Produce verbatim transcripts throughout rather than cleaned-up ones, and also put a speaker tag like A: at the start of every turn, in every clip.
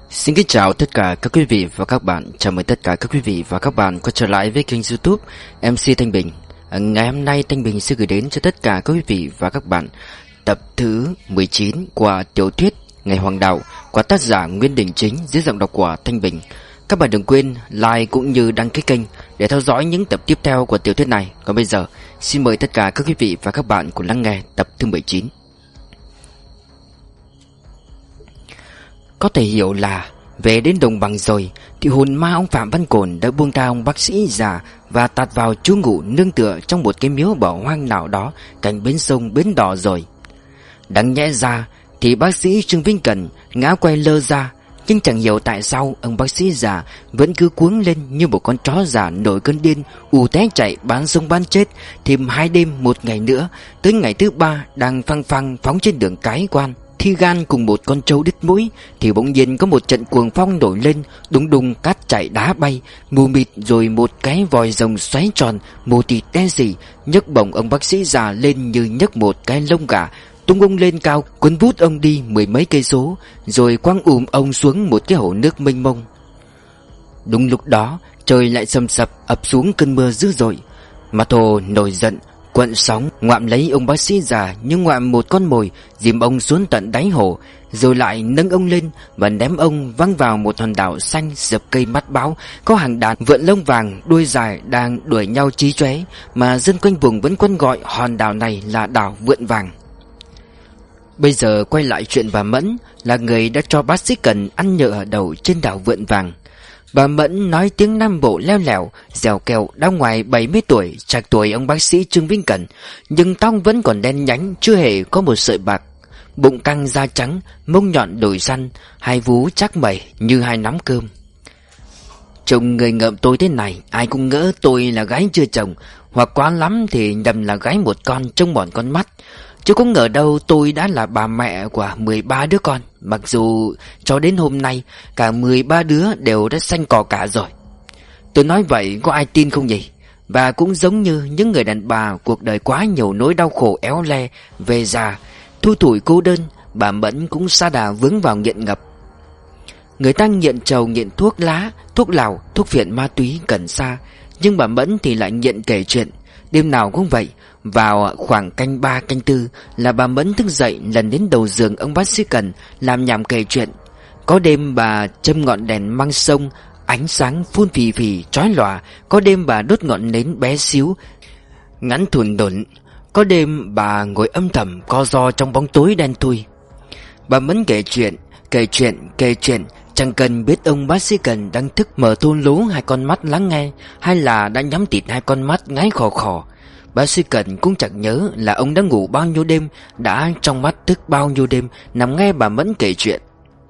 A: Xin kính chào tất cả các quý vị và các bạn. Chào mừng tất cả các quý vị và các bạn quay trở lại với kênh YouTube em xê Thanh Bình. Ngày hôm nay Thanh Bình sẽ gửi đến cho tất cả các quý vị và các bạn tập thứ mười chín của tiểu thuyết Ngày Hoàng Đạo của tác giả Nguyễn Đình Chính dưới giọng đọc của Thanh Bình. Các bạn đừng quên like cũng như đăng ký kênh để theo dõi những tập tiếp theo của tiểu thuyết này. Còn bây giờ xin mời tất cả các quý vị và các bạn cùng lắng nghe tập thứ mười chín. Có thể hiểu là về đến đồng bằng rồi thì hồn ma ông Phạm Văn Cồn đã buông tha ông bác sĩ già và tạt vào trú ngụ nương tựa trong một cái miếu bỏ hoang nào đó cạnh bến sông Bến Đỏ rồi. Đáng nhẽ ra thì bác sĩ Trương Vĩnh Cần ngã quay lơ ra, nhưng chẳng hiểu tại sao ông bác sĩ già vẫn cứ cuống lên như một con chó già nổi cơn điên, ù té chạy bán sống bán chết. Thêm hai đêm một ngày nữa, tới ngày thứ ba đang phăng phăng phóng trên đường Cái Quan thi gan cùng một con trâu đứt mũi, thì bỗng nhiên có một trận cuồng phong nổi lên, đùng đùng cát chạy đá bay mù mịt, rồi một cái vòi rồng xoáy tròn mù tịt đen sì nhấc bổng ông bác sĩ già lên như nhấc một cái lông gà, tung ông lên cao, cuốn vút ông đi mười mấy cây số, rồi quăng ùm ông xuống một cái hồ nước mênh mông. Đúng lúc đó trời lại sầm sập ập xuống cơn mưa dữ dội. Mặt hồ nổi giận cuộn sóng ngoạm lấy ông bác sĩ già như ngoạm một con mồi, dìm ông xuống tận đáy hồ, rồi lại nâng ông lên và ném ông văng vào một hòn đảo xanh dập cây mắt báo, có hàng đàn vượn lông vàng đuôi dài đang đuổi nhau chí chóe, mà dân quanh vùng vẫn quên gọi hòn đảo này là đảo Vượn Vàng. Bây giờ quay lại chuyện bà Mẫn, là người đã cho bác sĩ Cần ăn nhờ ở đầu trên đảo Vượn Vàng. Bà Mẫn nói tiếng Nam Bộ leo lẻo, dẻo kẹo, đã ngoài bảy mươi tuổi, trạc tuổi ông bác sĩ Trương Vĩnh Cần, nhưng tóc vẫn còn đen nhánh, chưa hề có một sợi bạc. Bụng căng da trắng, mông nhọn đồi săn, hai vú chắc mẩy như hai nắm cơm. Trông người ngợm tôi thế này, ai cũng ngỡ tôi là gái chưa chồng, hoặc quá lắm thì nhầm là gái một con trông bòn con mắt. Chứ không ngờ đâu tôi đã là bà mẹ của mười ba đứa con, mặc dù cho đến hôm nay cả mười ba đứa đều đã xanh cò cả rồi. Tôi nói vậy có ai tin không nhỉ? Và cũng giống như những người đàn bà cuộc đời quá nhiều nỗi đau khổ éo le, về già, thui thủi cô đơn, bà Mẫn cũng sa đà vướng vào nghiện ngập. Người ta nghiện trầu, nghiện thuốc lá, thuốc lào, thuốc phiện ma túy, cần sa, nhưng bà Mẫn thì lại nghiện kể chuyện. Đêm nào cũng vậy, vào khoảng canh ba canh tư là bà Mẫn thức dậy lần đến đầu giường ông bác sĩ Cần làm nhảm kể chuyện. Có đêm bà châm ngọn đèn măng sông, ánh sáng phun phì phì chói lòa. Có đêm bà đốt ngọn nến bé xíu ngắn thùn đổn. Có đêm bà ngồi âm thầm co ro trong bóng tối đen thui. Bà Mẫn kể chuyện, kể chuyện, kể chuyện, chẳng cần biết ông bác sĩ Cần đang thức mở thôn lố hai con mắt lắng nghe, hay là đã nhắm tịt hai con mắt ngáy khò khò. Bác sĩ Cần cũng chẳng nhớ là ông đã ngủ bao nhiêu đêm, đã trong mắt thức bao nhiêu đêm nằm nghe bà Mẫn kể chuyện.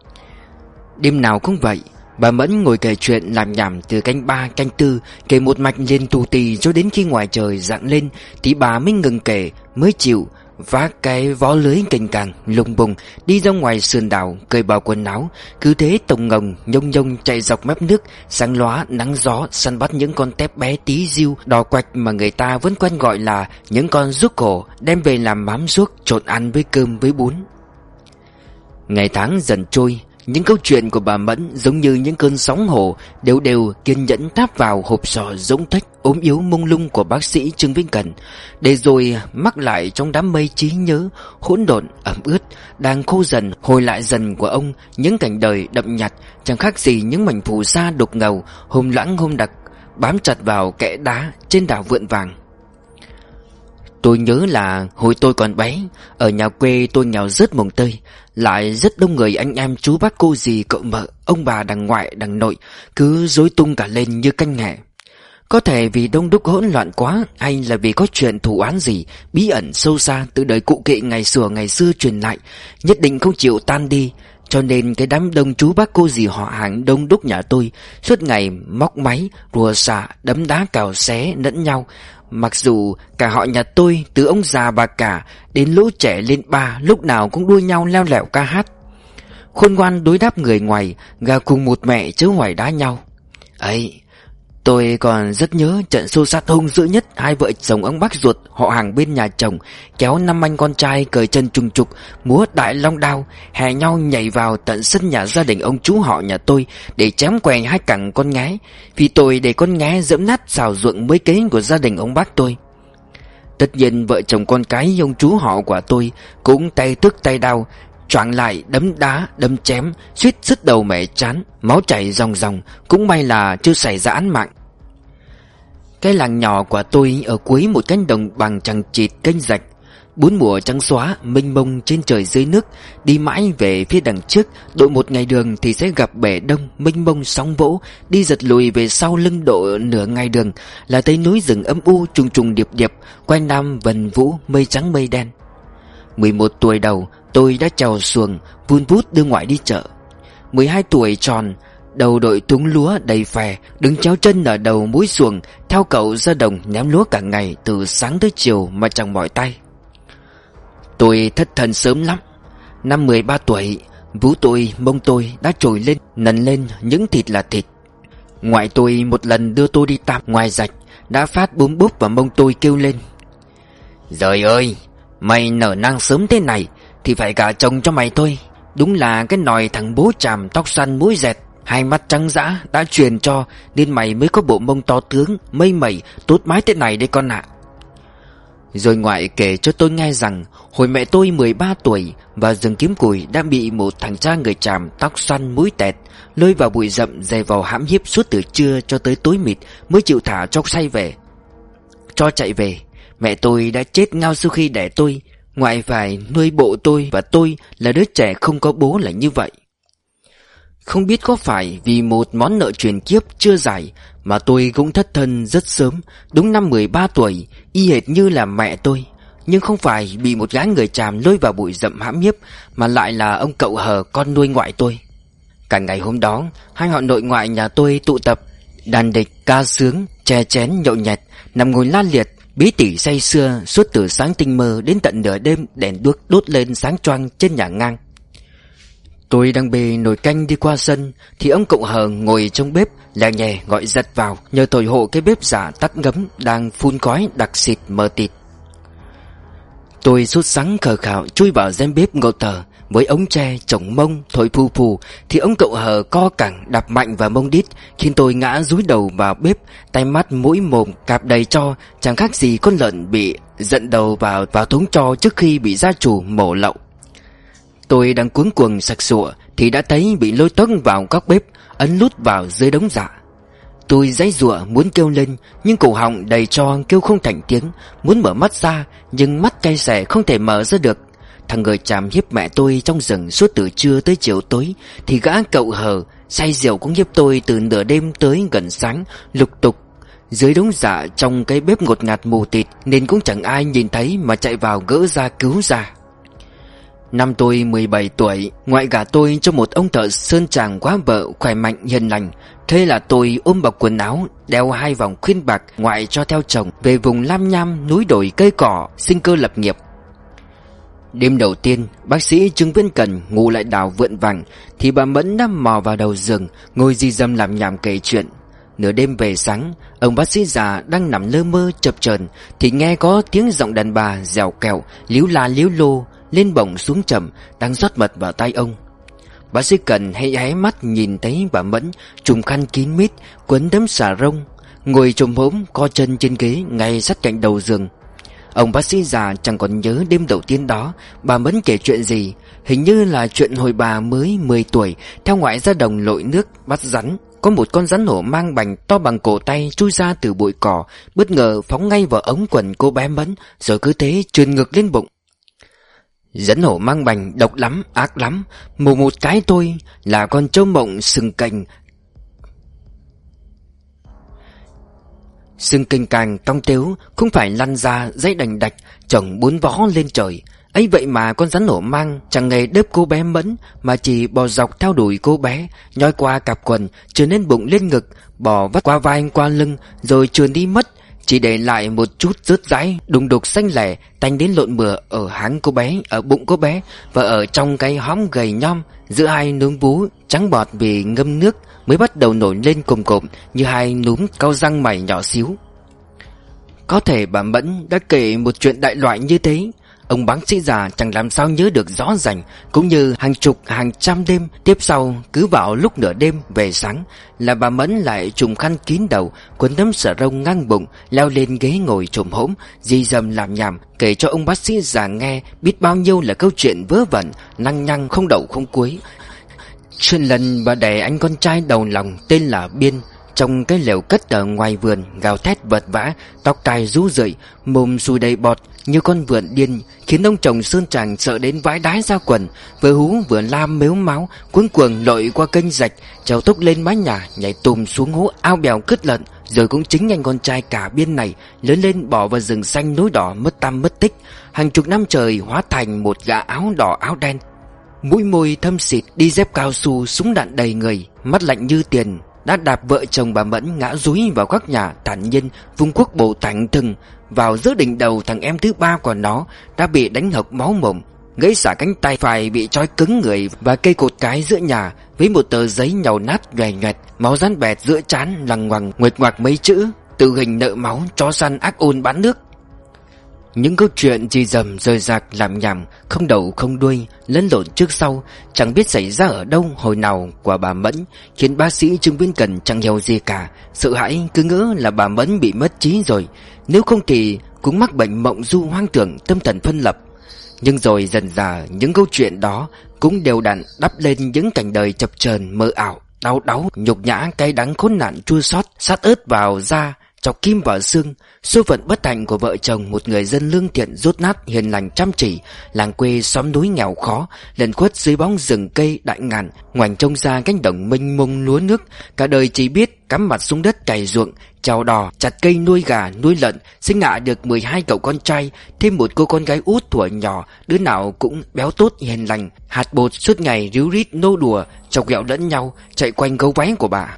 A: Đêm nào cũng vậy, bà Mẫn ngồi kể chuyện làm nhảm từ canh ba canh tư, kể một mạch liền tù tì cho đến khi ngoài trời rạng lên thì bà mới ngừng kể, mới chịu vác cái vó lưới cành càng lùng bùng đi ra ngoài sườn đảo, cởi bỏ quần áo, cứ thế tồng ngồng nhông nhông chạy dọc mép nước sáng lóa nắng gió, săn bắt những con tép bé tí diu đỏ quạch mà người ta vẫn quen gọi là những con ruốc cổ, đem về làm mắm ruốc trộn ăn với cơm với bún. Ngày tháng dần trôi, những câu chuyện của bà Mẫn giống như những cơn sóng hồ đều đều kiên nhẫn táp vào hộp sọ rỗng thách ốm yếu mông lung của bác sĩ Trương Vĩnh Cần, để rồi mắc lại trong đám mây trí nhớ hỗn độn ẩm ướt đang khô dần hồi lại dần của ông những cảnh đời đậm nhạt, chẳng khác gì những mảnh phù sa đục ngầu hôm loãng hôm đặc bám chặt vào kẽ đá trên đảo Vượn Vàng. Tôi nhớ là hồi tôi còn bé, ở nhà quê tôi nghèo rớt mồng tơi, lại rất đông người anh em chú bác cô dì cậu mợ, ông bà đằng ngoại đằng nội cứ rối tung cả lên như canh hẹ. Có thể vì đông đúc hỗn loạn quá, hay là vì có chuyện thù oán gì bí ẩn sâu xa từ đời cụ kỵ ngày xưa ngày xưa truyền lại, nhất định không chịu tan đi, cho nên cái đám đông chú bác cô dì họ hàng đông đúc nhà tôi suốt ngày móc máy, rùa xả, đấm đá cào xé lẫn nhau. Mặc dù cả họ nhà tôi, từ ông già bà cả đến lũ trẻ lên ba, lúc nào cũng đua nhau leo lẻo ca hát. Khôn ngoan đối đáp người ngoài, gà cùng một mẹ chớ hoài đá nhau. Ấy, Tôi còn rất nhớ trận xô xát hung dữ nhất hai vợ chồng ông bác ruột họ hàng bên nhà chồng kéo năm anh con trai cởi chân trùng trục, múa đại long đao, hè nhau nhảy vào tận sân nhà gia đình ông chú họ nhà tôi để chém què hai cẳng con nghé, vì tôi để con nghé dẫm nát xào ruộng mới kế của gia đình ông bác tôi. Tất nhiên vợ chồng con cái ông chú họ của tôi cũng tay tức tay đau, choạng lại đấm đá đấm chém, suýt sứt đầu mẻ chán, máu chảy ròng ròng. Cũng may là chưa xảy ra án mạng. Cái làng nhỏ của tôi ở cuối một cánh đồng bằng chằng chịt kênh rạch, bốn mùa trắng xóa mênh mông trên trời dưới nước. Đi mãi về phía đằng trước độ một ngày đường thì sẽ gặp bể đông mênh mông sóng vỗ. Đi giật lùi về sau lưng độ nửa ngày đường là thấy núi rừng âm u trùng trùng điệp điệp, quanh năm vần vũ mây trắng mây đen. Mười một tuổi đầu tôi đã trèo xuồng vun vút đưa ngoại đi chợ. Mười hai tuổi tròn, đầu đội túng lúa đầy phè, đứng chéo chân ở đầu mũi xuồng, theo cậu ra đồng ném lúa cả ngày từ sáng tới chiều mà chẳng mỏi tay. Tôi thất thần sớm lắm. Năm mười ba tuổi, vú tôi, mông tôi đã trồi lên, nần lên những thịt là thịt. Ngoại tôi một lần đưa tôi đi tắm ngoài rạch, đã phát búm búp vào mông tôi kêu lên: "Giời ơi, mày nở nang sớm thế này thì phải gả chồng cho mày thôi. Đúng là cái nòi thằng bố chàm tóc xoăn mũi dẹt, hai mắt trắng dã đã truyền cho, nên mày mới có bộ mông to tướng, mây mẩy, tốt mái thế này đấy con ạ." Rồi ngoại kể cho tôi nghe rằng hồi mẹ tôi mười ba tuổi vào rừng kiếm củi đã bị một thằng cha người Tràm tóc xoăn mũi tẹt lôi vào bụi rậm, giày vò hãm hiếp suốt từ trưa cho tới tối mịt mới chịu thả cho say về, cho chạy về. Mẹ tôi đã chết ngao sau khi đẻ tôi. Ngoại phải nuôi bộ tôi, và tôi là đứa trẻ không có bố là như vậy. Không biết có phải vì một món nợ truyền kiếp chưa giải mà tôi cũng thất thân rất sớm, đúng năm mười ba tuổi, y hệt như là mẹ tôi. Nhưng không phải bị một gái người Tràm lôi vào bụi rậm hãm hiếp, mà lại là ông cậu hờ con nuôi ngoại tôi. Cả ngày hôm đó, hai họ nội ngoại nhà tôi tụ tập, đàn địch, ca sướng, chè chén, nhậu nhẹt, nằm ngồi la liệt, bí tỉ say sưa suốt từ sáng tinh mơ đến tận nửa đêm. Đèn đuốc đốt lên sáng choang trên nhà ngang. Tôi đang bê nồi canh đi qua sân thì ông cậu hờ ngồi trong bếp lè nhè gọi giật vào, nhờ thổi hộ cái bếp giả tắt ngấm đang phun khói đặc xịt mờ tịt. Tôi sốt sắng khờ khạo chui vào gian bếp ngồi thở với ống tre chổng mông thổi phù phù, thì ông cậu hờ co cẳng đạp mạnh vào mông đít, khiến tôi ngã dúi đầu vào bếp, tay mắt mũi mồm cạp đầy tro, chẳng khác gì con lợn bị giận đầu vào vào thúng tro trước khi bị gia chủ mổ lậu. Tôi đang cuống cuồng sặc sụa thì đã thấy bị lôi toác vào góc bếp, ấn lút vào dưới đống rạ. Tôi giãy giụa muốn kêu lên, nhưng cổ họng đầy tro kêu không thành tiếng. Muốn mở mắt ra, nhưng mắt cay xè không thể mở ra được. Thằng người Tràm hiếp mẹ tôi trong rừng suốt từ trưa tới chiều tối, thì gã cậu hờ say rượu cũng hiếp tôi từ nửa đêm tới gần sáng, lục tục dưới đống rạ trong cái bếp ngột ngạt mù tịt, nên cũng chẳng ai nhìn thấy mà chạy vào gỡ ra cứu ra. Năm tôi mười bảy tuổi, ngoại gả tôi cho một ông thợ sơn tràng quá vợ, khỏe mạnh hiền lành. Thế là tôi ôm bọc quần áo, đeo hai vòng khuyên bạc, ngoại cho theo chồng về vùng lam nham núi đồi cây cỏ, sinh cơ lập nghiệp. Đêm đầu tiên, bác sĩ Trương Viễn Cần ngủ lại đảo vượn vàng, thì bà Mẫn đã mò vào đầu giường, ngồi di dâm làm nhảm kể chuyện. Nửa đêm về sáng, ông bác sĩ già đang nằm lơ mơ chập chờn thì nghe có tiếng giọng đàn bà dẻo kẹo, líu la líu lô, lên bổng xuống chậm, đang rót mật vào tay ông. Bác sĩ Cần hay hé mắt nhìn thấy bà Mẫn trùm khăn kín mít, quấn tấm xà rông, ngồi chồm hổm co chân trên ghế ngay sát cạnh đầu giường. Ông bác sĩ già chẳng còn nhớ đêm đầu tiên đó bà Mẫn kể chuyện gì. Hình như là chuyện hồi bà mới mười tuổi, theo ngoại ra đồng lội nước bắt rắn. Có một con rắn hổ mang bành to bằng cổ tay chui ra từ bụi cỏ, bất ngờ phóng ngay vào ống quần cô bé Mẫn, rồi cứ thế trườn ngược lên bụng. Rắn hổ mang bành độc lắm, ác lắm. Mù một cái tôi là con trâu mộng sừng cành, sừng cành càng cong tếu, không phải lăn ra dãy đành đạch chồng bốn vó lên trời. Ấy vậy mà con rắn hổ mang chẳng hề đớp cô bé Mẫn, mà chỉ bò dọc theo đuổi cô bé, nhoi qua cặp quần, trườn lên bụng lên ngực, bò vắt qua vai qua lưng, rồi trườn đi mất. chỉ để lại một chút rớt rãi đùng đục xanh lẻ, tanh đến lộn mửa ở háng cô bé, ở bụng cô bé và ở trong cái hõm gầy nhom. Giữa hai núm vú trắng bọt vì ngâm nước mới bắt đầu nổi lên cồm cộm như hai núm cau răng mày nhỏ xíu. Có thể bà Mẫn đã kể một chuyện đại loại như thế. Ông bác sĩ già chẳng làm sao nhớ được rõ ràng, cũng như hàng chục hàng trăm đêm tiếp sau, cứ vào lúc nửa đêm về sáng là bà Mẫn lại trùm khăn kín đầu, quấn tấm xà rông ngang bụng, leo lên ghế ngồi chồm hổm, di dầm làm nhảm kể cho ông bác sĩ già nghe biết bao nhiêu là câu chuyện vớ vẩn, lăng nhăng không đầu không cuối. Chuyện lần bà đẻ anh con trai đầu lòng tên là Biên trong cái lều cất ở ngoài vườn, gào thét vật vã, tóc tai rú rượi, mồm sùi đầy bọt như con vượn điên, khiến ông chồng Sơn Tràng sợ đến vãi đái ra quần, vừa hú vừa la mếu máo, cuống cuồng lội qua kênh rạch, trèo tốc lên mái nhà, nhảy tùm xuống hố ao bèo cứt lợn. Rồi cũng chính anh con trai cả Biên này lớn lên bỏ vào rừng xanh núi đỏ mất tăm mất tích, hàng chục năm trời hóa thành một gã áo đỏ áo đen, mũi môi thâm xịt, đi dép cao su, súng đạn đầy người, mắt lạnh như tiền, đã đạp vợ chồng bà Mẫn ngã dúi vào góc nhà, thản nhiên vung quốc bộ thẳng thừng vào giữa đỉnh đầu thằng em thứ ba của nó, đã bị đánh hộc máu mồm, gãy xả cánh tay phải, bị trói cứng người và cây cột cái giữa nhà với một tờ giấy nhàu nát nhòe nhoẹt, máu rán bẹt giữa trán, lằng ngoằng nguệch ngoạc mấy chữ: tự hình nợ máu, chó săn ác ôn bán nước. Những câu chuyện dì dầm rời rạc làm nhảm, không đầu không đuôi, lẫn lộn trước sau, chẳng biết xảy ra ở đâu hồi nào của bà Mẫn, khiến bác sĩ Trương Viễn Cần chẳng hiểu gì cả, sợ hãi cứ ngỡ là bà Mẫn bị mất trí rồi, nếu không thì cũng mắc bệnh mộng du hoang tưởng, tâm thần phân lập. Nhưng rồi dần dà những câu chuyện đó cũng đều đặn đắp lên những cảnh đời chập chờn mơ ảo, đau đáu, nhục nhã, cay đắng khốn nạn chua xót, sát ớt vào da, chọc kim vào xương. Số phận bất hạnh của vợ chồng một người dân lương thiện, dốt nát, hiền lành, chăm chỉ, làng quê xóm núi nghèo khó, lẩn khuất dưới bóng rừng cây đại ngàn, ngoảnh trông ra cánh đồng mênh mông lúa nước, cả đời chỉ biết cắm mặt xuống đất cày ruộng, chào đò, chặt cây, nuôi gà, nuôi lợn, sinh hạ được mười hai cậu con trai, thêm một cô con gái út thuở nhỏ, đứa nào cũng béo tốt hiền lành, hạt bột, suốt ngày ríu rít nô đùa, chọc ghẹo lẫn nhau, chạy quanh gấu váy của bà.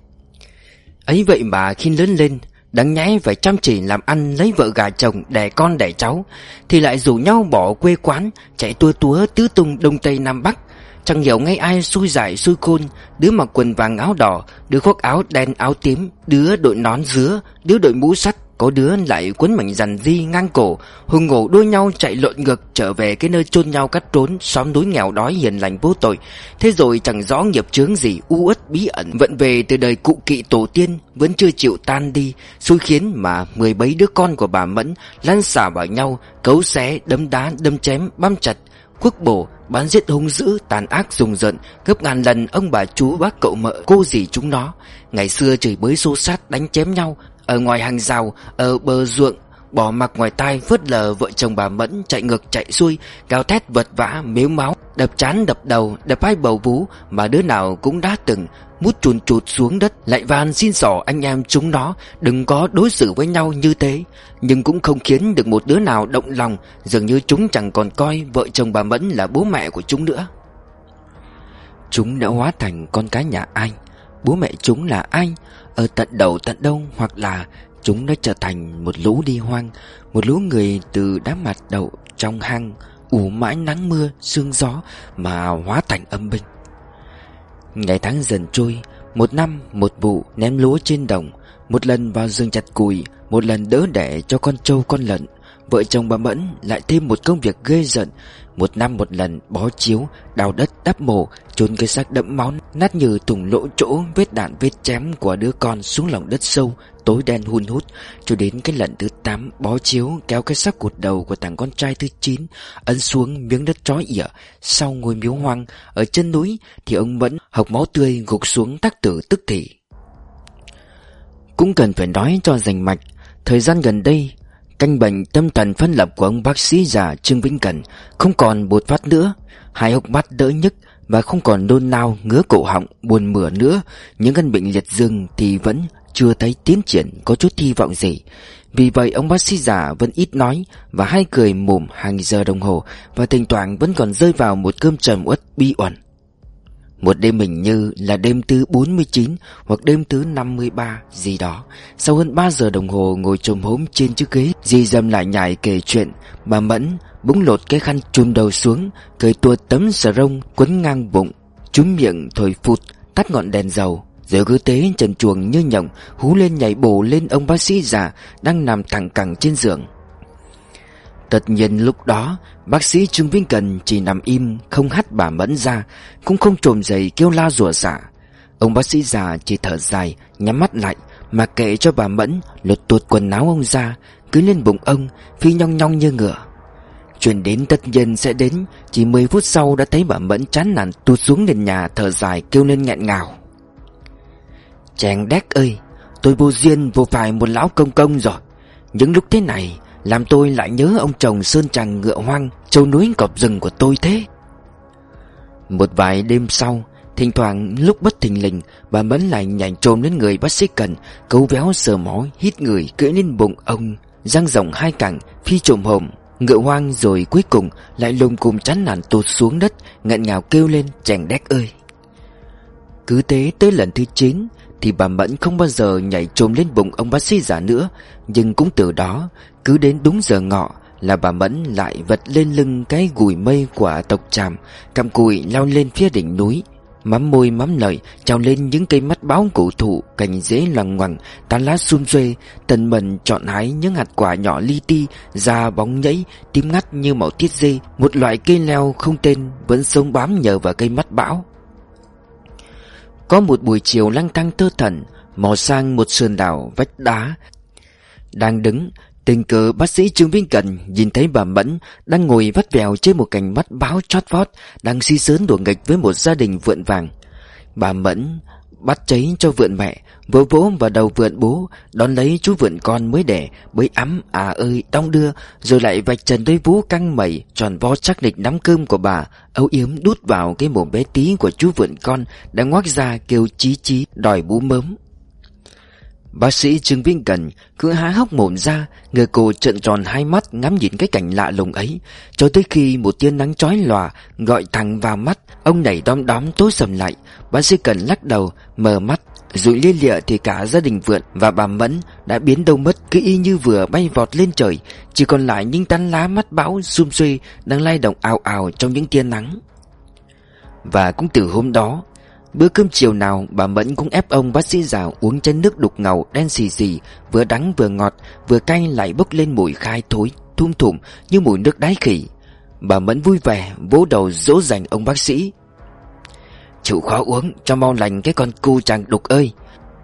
A: Ấy vậy mà khi lớn lên, đáng nhẽ phải chăm chỉ làm ăn, lấy vợ gả chồng, đẻ con đẻ cháu, thì lại rủ nhau bỏ quê quán, chạy tua túa tứ tung đông tây nam bắc. Chẳng hiểu ngay ai xui giải xui khôn, đứa mặc quần vàng áo đỏ, đứa khoác áo đen áo tím, đứa đội nón dứa, đứa đội mũ sắt, có đứa lại quấn mảnh rằn di ngang cổ, hùng hổ đua nhau chạy lộn ngược trở về cái nơi chôn nhau cắt trốn, xóm núi nghèo đói hiền lành vô tội. Thế rồi chẳng rõ nghiệp chướng gì u uất bí ẩn vận về từ đời cụ kỵ tổ tiên vẫn chưa chịu tan đi, xui khiến mà mười mấy đứa con của bà Mẫn lăn xả vào nhau, cấu xé, đấm đá, đâm chém, băm chặt, khuất bổ, bán giết hung dữ, tàn ác rùng rợn gấp ngàn lần ông bà chú bác cậu mợ cô dì chúng nó. Ngày xưa chửi bới xô xát đánh chém nhau ở ngoài hàng rào, ở bờ ruộng, bỏ mặc ngoài tai, phớt lờ vợ chồng bà Mẫn chạy ngược chạy xuôi, gào thét vật vã, mếu máu, đập trán đập đầu, đập hai bầu vú mà đứa nào cũng đã từng, mút chùn chụt xuống đất, lại van xin xỏ anh em chúng nó đừng có đối xử với nhau như thế. Nhưng cũng không khiến được một đứa nào động lòng, dường như chúng chẳng còn coi vợ chồng bà Mẫn là bố mẹ của chúng nữa. Chúng đã hóa thành con cái nhà ai? Bố mẹ chúng là ai? Ở tận đầu tận đâu? Hoặc là chúng đã trở thành một lũ đi hoang, một lũ người từ đám mặt đậu trong hang, ủ mãi nắng mưa sương gió mà hóa thành âm binh. Ngày tháng dần trôi, một năm một vụ ném lúa trên đồng, một lần vào rừng chặt cùi, một lần đỡ đẻ cho con trâu con lợn. Vợ chồng bà Mẫn lại thêm một công việc ghê rợn, một năm một lần bó chiếu, đào đất đắp mồ, chôn cái xác đẫm máu nát như thủng lỗ chỗ vết đạn vết chém của đứa con xuống lòng đất sâu tối đen hun hút. Cho đến cái lần thứ tám, bó chiếu kéo cái xác cụt đầu của thằng con trai thứ chín ấn xuống miếng đất trói ỉa sau ngôi miếu hoang ở chân núi, thì ông Mẫn hộc máu tươi gục xuống tắc tử tức thì. Cũng cần phải nói cho rành mạch, thời gian gần đây căn bệnh tâm thần phân lập của ông bác sĩ già Trương Vĩnh Cần không còn bột phát nữa, hai hốc mắt đỡ nhức và không còn nôn nao ngứa cổ họng buồn mửa nữa. Những căn bệnh liệt dương thì vẫn chưa thấy tiến triển có chút hy vọng gì. Vì vậy ông bác sĩ già vẫn ít nói và hay cười mồm hàng giờ đồng hồ, và thỉnh thoảng vẫn còn rơi vào một cơn trầm uất bi uẩn. Một đêm hình như là đêm thứ bốn mươi chín hoặc đêm thứ năm mươi ba gì đó. Sau hơn ba giờ đồng hồ ngồi chồm hốm trên chiếc ghế, dì dầm lại nhải kể chuyện, bà Mẫn búng lột cái khăn chùm đầu xuống, cởi tuột tấm sờ rông quấn ngang bụng, chúm miệng thổi phụt, tắt ngọn đèn dầu, rồi cứ tế trần truồng như nhộng hú lên nhảy bổ lên ông bác sĩ già đang nằm thẳng cẳng trên giường. Tất nhiên lúc đó bác sĩ Trương Vĩnh Cần chỉ nằm im, không hắt bà Mẫn ra, cũng không trồm dậy kêu la rủa xả. Ông bác sĩ già chỉ thở dài, nhắm mắt lại, mà kệ cho bà Mẫn lột tuột quần áo ông ra, cứ lên bụng ông, phi nhong nhong như ngựa. Chuyện đến tất nhiên sẽ đến. Chỉ mười phút sau đã thấy bà Mẫn chán nản tụt xuống nền nhà, thở dài kêu lên nghẹn ngào: "Chàng đét ơi, tôi vô duyên vô phải một lão công công rồi. Những lúc thế này làm tôi lại nhớ ông chồng sơn tràng ngựa hoang, trâu núi cọp rừng của tôi thế." Một vài đêm sau, thỉnh thoảng lúc bất thình lình, bà Mẫn lại nhảy trồm lên người bác sĩ Cần, cấu véo sờ mó, hít người cưỡi lên bụng ông, dang rộng hai cẳng, phi trồm hổm ngựa hoang, rồi cuối cùng lại lùng cùng chán nản tụt xuống đất, nghẹn ngào kêu lên: "Chàng đét ơi." Cứ thế tới lần thứ chín thì bà Mẫn không bao giờ nhảy trồm lên bụng ông bác sĩ già nữa. Nhưng cũng từ đó, cứ đến đúng giờ ngọ là bà Mẫn lại vật lên lưng cái gùi mây của tộc Tràm, cặm cụi leo lên phía đỉnh núi, mắm môi mắm lợi trèo lên những cây mắt báo cổ thụ, cành rễ loằng ngoằng, tán lá sum xuê, tần mần chọn hái những hạt quả nhỏ li ti, da bóng nhẫy, tím ngắt như màu tiết dê, một loại cây leo không tên vẫn sống bám nhờ vào cây mắt bão. Có một buổi chiều lang thang thơ thẩn, mò sang một sườn đảo vách đá đang đứng, tình cờ bác sĩ Trương Vĩnh Cần nhìn thấy bà Mẫn đang ngồi vắt vẻo trên một cành mắt báo chót vót, đang xi xớn đùa nghịch với một gia đình vượn vàng. Bà Mẫn bắt cháy cho vượn mẹ, vỗ vỗ vào đầu vượn bố, đón lấy chú vượn con mới đẻ, bới ấm à ơi đong đưa, rồi lại vạch trần đôi vú căng mẩy tròn vo chắc nịch nắm cơm của bà, âu yếm đút vào cái mồm bé tí của chú vượn con đang ngoác ra kêu chí chí đòi bú mớm. Bác sĩ Trương Vĩnh Cần cứ há hốc mồm ra, người cô trợn tròn hai mắt ngắm nhìn cái cảnh lạ lùng ấy, cho tới khi một tia nắng chói lòa gọi thẳng vào mắt, ông nảy đom đóm tối sầm lại. Bác sĩ Cần lắc đầu, mở mắt, dụi lia lịa thì cả gia đình vượn và bà Mẫn đã biến đâu mất, cứ y như vừa bay vọt lên trời, chỉ còn lại những tán lá mắt bão sum xuê đang lay động ào ào trong những tia nắng. Và cũng từ hôm đó, bữa cơm chiều nào bà Mẫn cũng ép ông bác sĩ già uống chén nước đục ngầu đen xì xì, vừa đắng vừa ngọt, vừa cay lại bốc lên mùi khai thối thum thủm như mùi nước đáy khỉ. Bà Mẫn vui vẻ vỗ đầu dỗ dành ông bác sĩ: "Chịu khó uống cho mau lành cái con cu chàng đục ơi."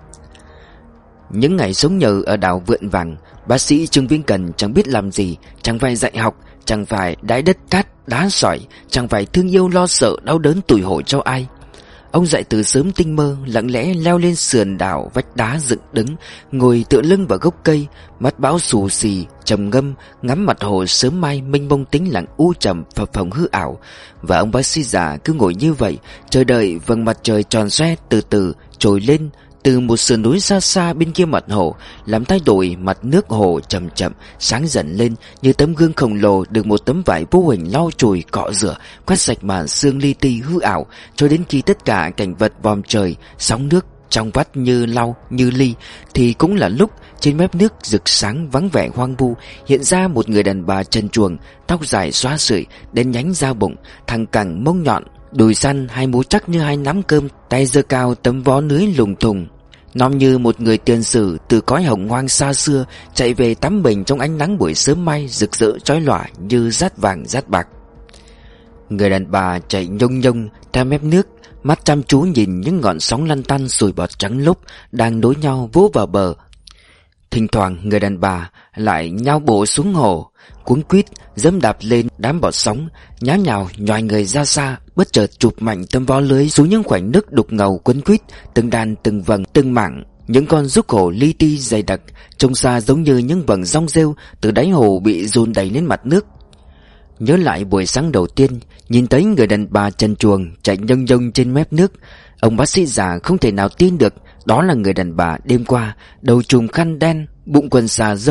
A: Những ngày sống nhờ ở đảo Vượn Vàng, bác sĩ Trương Vĩnh Cần chẳng biết làm gì, chẳng phải dạy học, chẳng phải đái đất cát đá sỏi, chẳng phải thương yêu lo sợ đau đớn tủi hổ cho ai. Ông dậy từ sớm tinh mơ, lặng lẽ leo lên sườn đảo vách đá dựng đứng, ngồi tựa lưng vào gốc cây, mắt bão xù xì trầm ngâm, ngắm mặt hồ sớm mai mênh mông tĩnh lặng u trầm phập phồng hư ảo. Và ông bác sĩ già cứ ngồi như vậy, chờ đợi vầng mặt trời tròn xoe từ từ trồi lên từ một sườn núi xa xa bên kia mặt hồ, làm thay đổi mặt nước hồ chậm chậm sáng dần lên như tấm gương khổng lồ được một tấm vải vô hình lau chùi cọ rửa, quét sạch màn sương li ti hư ảo, cho đến khi tất cả cảnh vật vòm trời, sóng nước trong vắt như lau như ly, thì cũng là lúc trên mép nước rực sáng vắng vẻ hoang vu hiện ra một người đàn bà trần truồng, tóc dài xóa sưởi, đen nhánh da bụng, thẳng cẳng mông nhọn, đùi săn hai múi chắc như hai nắm cơm, tay giơ cao tấm vó lưới lùng thùng, nom như một người tiền sử từ cõi hồng hoang xa xưa chạy về tắm mình trong ánh nắng buổi sớm mai rực rỡ chói lòa như rát vàng rát bạc. Người đàn bà chạy nhông nhông theo mép nước, mắt chăm chú nhìn những ngọn sóng lăn tăn sùi bọt trắng lốp đang nối nhau vỗ vào bờ. Thỉnh thoảng người đàn bà lại nhao bộ xuống hồ, cuống quýt dẫm đạp lên đám bọt sóng, nháo nhào nhòi người ra xa, bất chợt chụp mạnh tấm vó lưới xuống những khoảnh nước đục ngầu quấn quýt, từng đàn từng vầng từng mảng. Những con rúc hổ li ti dày đặc trông xa giống như những vầng rong rêu từ đáy hồ bị dồn đẩy lên mặt nước. Nhớ lại buổi sáng đầu tiên nhìn thấy người đàn bà trần truồng chạy nhông nhông trên mép nước, ông bác sĩ già không thể nào tin được đó là người đàn bà đêm qua đầu trùm khăn đen, bụng quần xà rông,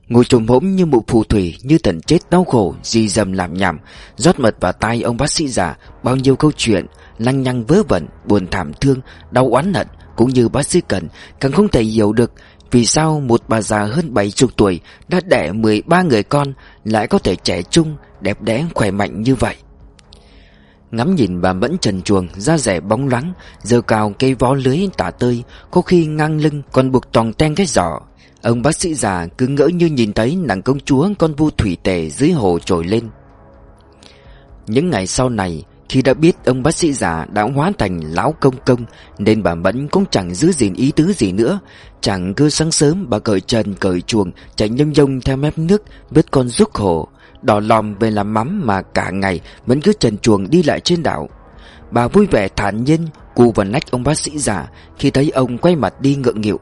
A: Ngồi trồm hổm như một phù thủy, như thần chết đau khổ, rì rầm làm nhảm, rót mật vào tai ông bác sĩ già bao nhiêu câu chuyện lăng nhăng vớ vẩn, buồn thảm thương, đau oán hận. Cũng như bác sĩ Cần càng không thể hiểu được vì sao một bà già hơn bảy chục tuổi đã đẻ mười ba người con lại có thể trẻ trung, đẹp đẽ, khỏe mạnh như vậy. Ngắm nhìn bà Mẫn trần truồng, da dẻ bóng loáng, giơ cao cây vó lưới tả tơi, có khi ngang lưng còn buộc toàn ten cái giỏ. Ông bác sĩ già cứ ngỡ như nhìn thấy nàng công chúa con vu thủy tề dưới hồ trồi lên. Những ngày sau này, khi đã biết ông bác sĩ già đã hóa thành lão công công, nên bà Mẫn cũng chẳng giữ gìn ý tứ gì nữa. Chẳng cứ sáng sớm bà cởi trần cởi chuồng, chạy nhông nhông theo mép nước vết con rúc hồ, đỏ lòm về làm mắm, mà cả ngày vẫn cứ trần truồng đi lại trên đảo. Bà vui vẻ thản nhiên cù vào nách ông bác sĩ già khi thấy ông quay mặt đi ngượng nghịu.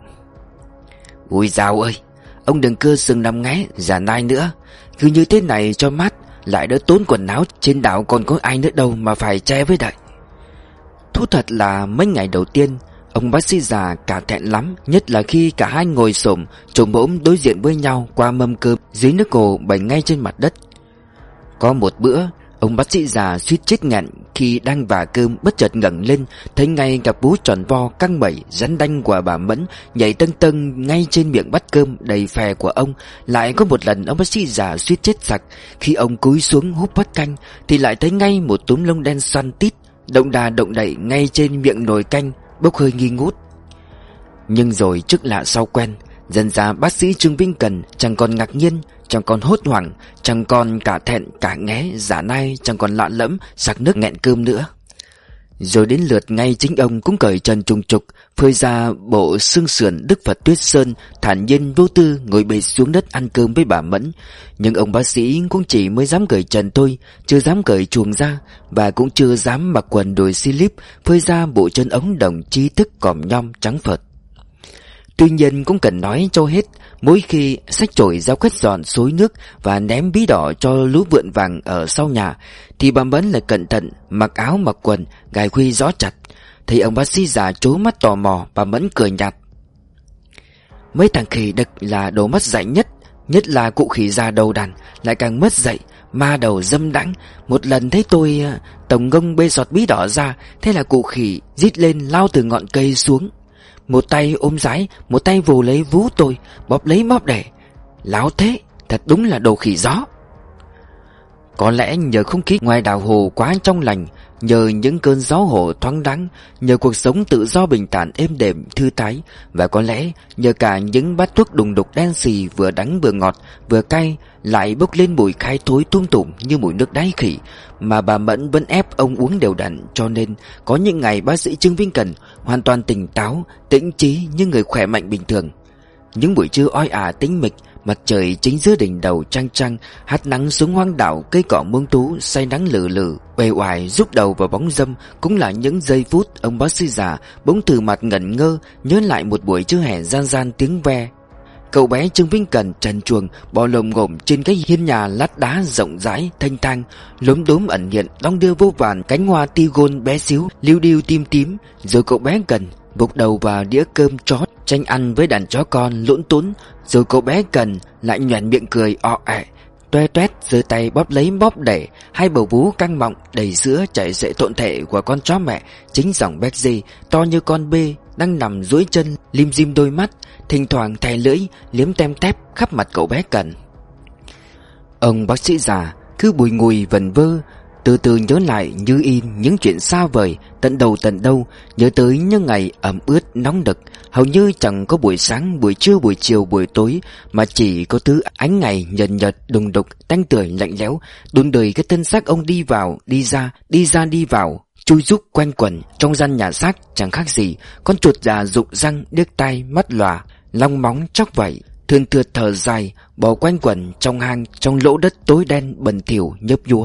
A: Ui dào ơi, ông đừng cưa sừng nằm ngé già nai nữa, cứ như thế này cho mát, lại đỡ tốn quần áo, trên đảo còn có ai nữa đâu mà phải che với đậy. Thú thật là mấy ngày đầu tiên ông bác sĩ già cả thẹn lắm, nhất là khi cả hai ngồi xổm chồm hổm đối diện với nhau qua mâm cơm dưới nước hồ bày ngay trên mặt đất. Có một bữa, ông bác sĩ già suýt chết nghẹn khi đang vả cơm, bất chợt ngẩng lên thấy ngay cặp bú tròn vo căng bẩy rắn đanh của bà Mẫn nhảy tưng tưng ngay trên miệng bát cơm đầy phè của ông. Lại có một lần ông bác sĩ già suýt chết sặc khi ông cúi xuống húp bát canh thì lại thấy ngay một túm lông đen xoăn tít động đà động đậy ngay trên miệng nồi canh bốc hơi nghi ngút. Nhưng rồi trước lạ sau quen, dần ra bác sĩ Trương Vĩnh Cần chẳng còn ngạc nhiên, chẳng còn hốt hoảng, chẳng còn cả thẹn cả nghé giả nai, chẳng còn lạ lẫm sặc nước nghẹn cơm nữa. Rồi đến lượt ngay chính ông cũng cởi trần trùng trục, phơi ra bộ xương sườn Đức Phật Tuyết Sơn, thản nhiên vô tư ngồi bệt xuống đất ăn cơm với bà Mẫn. Nhưng ông bác sĩ cũng chỉ mới dám cởi trần thôi, chưa dám cởi chuồng ra, và cũng chưa dám mặc quần đùi slip phơi ra bộ chân ống đồng trí thức còm nhom trắng phợt. Tuy nhiên cũng cần nói cho hết, mỗi khi xách chổi ra quét dọn xối nước và ném bí đỏ cho lũ vượn vàng ở sau nhà, thì bà Mẫn lại cẩn thận mặc áo mặc quần, gài khuy gió chặt. Thấy ông bác sĩ già trố mắt tò mò, bà Mẫn cười nhạt. Mấy thằng khỉ đực là đồ mất dạy nhất, nhất là cụ khỉ già đầu đàn lại càng mất dạy, ma đầu dâm đãng. Một lần thấy tôi tổng ngông bê giọt bí đỏ ra, thế là cụ khỉ rít lên lao từ ngọn cây xuống, một tay ôm giái, một tay vồ lấy vú tôi, bóp lấy bóp đẻ. Láo thế, thật đúng là đồ khỉ gió. Có lẽ nhờ không khí ngoài đảo hồ quá trong lành, nhờ những cơn gió hồ thoáng đãng, nhờ cuộc sống tự do bình thản êm đềm thư thái, và có lẽ nhờ cả những bát thuốc đùng đục đen xì vừa đắng vừa ngọt vừa cay lại bốc lên mùi khai thối tum tủm như mùi nước đáy khỉ, mà bà Mẫn vẫn ép ông uống đều đặn. Cho nên có những ngày bác sĩ Trương Vĩnh Cần hoàn toàn tỉnh táo, tĩnh trí như người khỏe mạnh bình thường. Những buổi trưa oi ả tĩnh mịch, mặt trời chính giữa đỉnh đầu trăng trăng hắt nắng xuống hoang đảo, cây cỏ muông tú say nắng lử lử uể oải rúc đầu vào bóng râm, cũng là những giây phút ông bác sĩ già bỗng từ mặt ngẩn ngơ nhớ lại một buổi trưa hè gian gian tiếng ve. Cậu bé Trương Vĩnh Cần trần truồng bò lồm ngổm trên cái hiên nhà lát đá rộng rãi thanh thang, lốm đốm ẩn hiện đong đưa vô vàn cánh hoa tigon bé xíu liu điêu tím tím. Rồi cậu bé Cần vục đầu vào đĩa cơm chót tranh ăn với đàn chó con lũn tún. Rồi cậu bé Cần lại nhoẻn miệng cười ọ ẹ, toe toét giơ tay bóp lấy bóp đẻ hai bầu vú căng mọng đầy sữa chảy rệ thộn thể của con chó mẹ chính dòng Becky to như con bê đang nằm duỗi chân lim dim đôi mắt, thỉnh thoảng thè lưỡi liếm tem tép khắp mặt cậu bé Cần. Ông bác sĩ già cứ bùi ngùi vẩn vơ, từ từ nhớ lại như in những chuyện xa vời tận đầu tận đâu, nhớ tới những ngày ẩm ướt nóng đực, hầu như chẳng có buổi sáng, buổi trưa, buổi chiều, buổi tối, mà chỉ có thứ ánh ngày nhợt nhợt đùng đục tanh tưởi lạnh lẽo đun đời cái thân xác ông đi vào đi ra, đi ra đi vào, chui rúc quanh quẩn trong gian nhà xác chẳng khác gì con chuột già rụng răng điếc tai mắt lòa long móng chóc vậy, thườn thượt thở dài bò quanh quẩn trong hang, trong lỗ đất tối đen bẩn thỉu nhấp nhúa.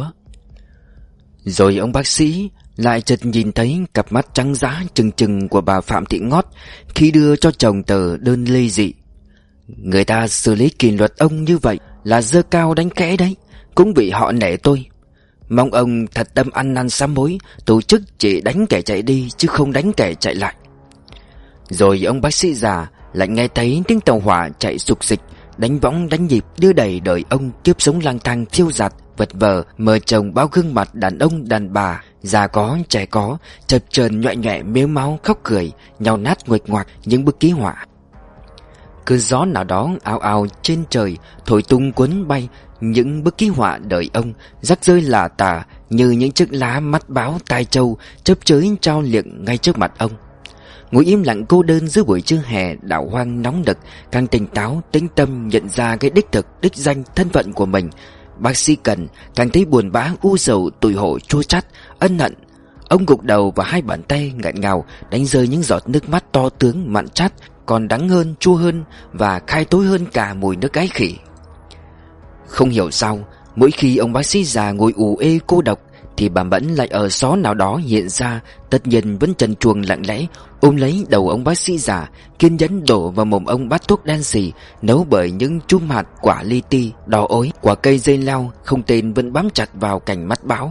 A: Rồi ông bác sĩ lại chợt nhìn thấy cặp mắt trắng dã trừng trừng của bà Phạm Thị Ngót khi đưa cho chồng tờ đơn ly dị. Người ta xử lý kỷ luật ông như vậy là dơ cao đánh khẽ đấy, cũng vì họ nể tôi. Mong ông thật tâm ăn năn sám hối, tổ chức chỉ đánh kẻ chạy đi chứ không đánh kẻ chạy lại. Rồi ông bác sĩ già lại nghe thấy tiếng tàu hỏa chạy sục sịch đánh võng đánh nhịp đưa đẩy đời ông kiếp sống lang thang thiêu dạt, vật vờ, mờ trồng bao gương mặt đàn ông đàn bà, già có trẻ có, chập chờn nhoẹ nhoẹ mếu máu khóc cười, nhào nát nguệch ngoạc những bức ký họa. Cơn gió nào đó ào ào trên trời thổi tung cuốn bay những bức ký họa đời ông, rắc rơi lả tả như những chiếc lá mắt báo tai trâu chớp chới trao liệng ngay trước mặt ông. Ngồi im lặng cô đơn giữa buổi trưa hè đảo hoang nóng nực, càng tỉnh táo tĩnh tâm nhận ra cái đích thực đích danh thân phận của mình, bác sĩ Cần càng thấy buồn bã u sầu tủi hổ chua chát ân hận. Ông gục đầu vào hai bàn tay nghẹn ngào đánh rơi những giọt nước mắt to tướng mặn chát, còn đắng hơn chua hơn và khai tối hơn cả mùi nước gáy khỉ. Không hiểu sao mỗi khi ông bác sĩ già ngồi ù ê cô độc thì bà Mẫn lại ở xó nào đó hiện ra, tất nhiên vẫn trần truồng lặng lẽ ôm lấy đầu ông bác sĩ già, kiên nhẫn đổ vào mồm ông bát thuốc đen xì nấu bởi những chum hạt quả li ti đỏ ối, quả cây dây leo không tên vẫn bám chặt vào cành mắt báo.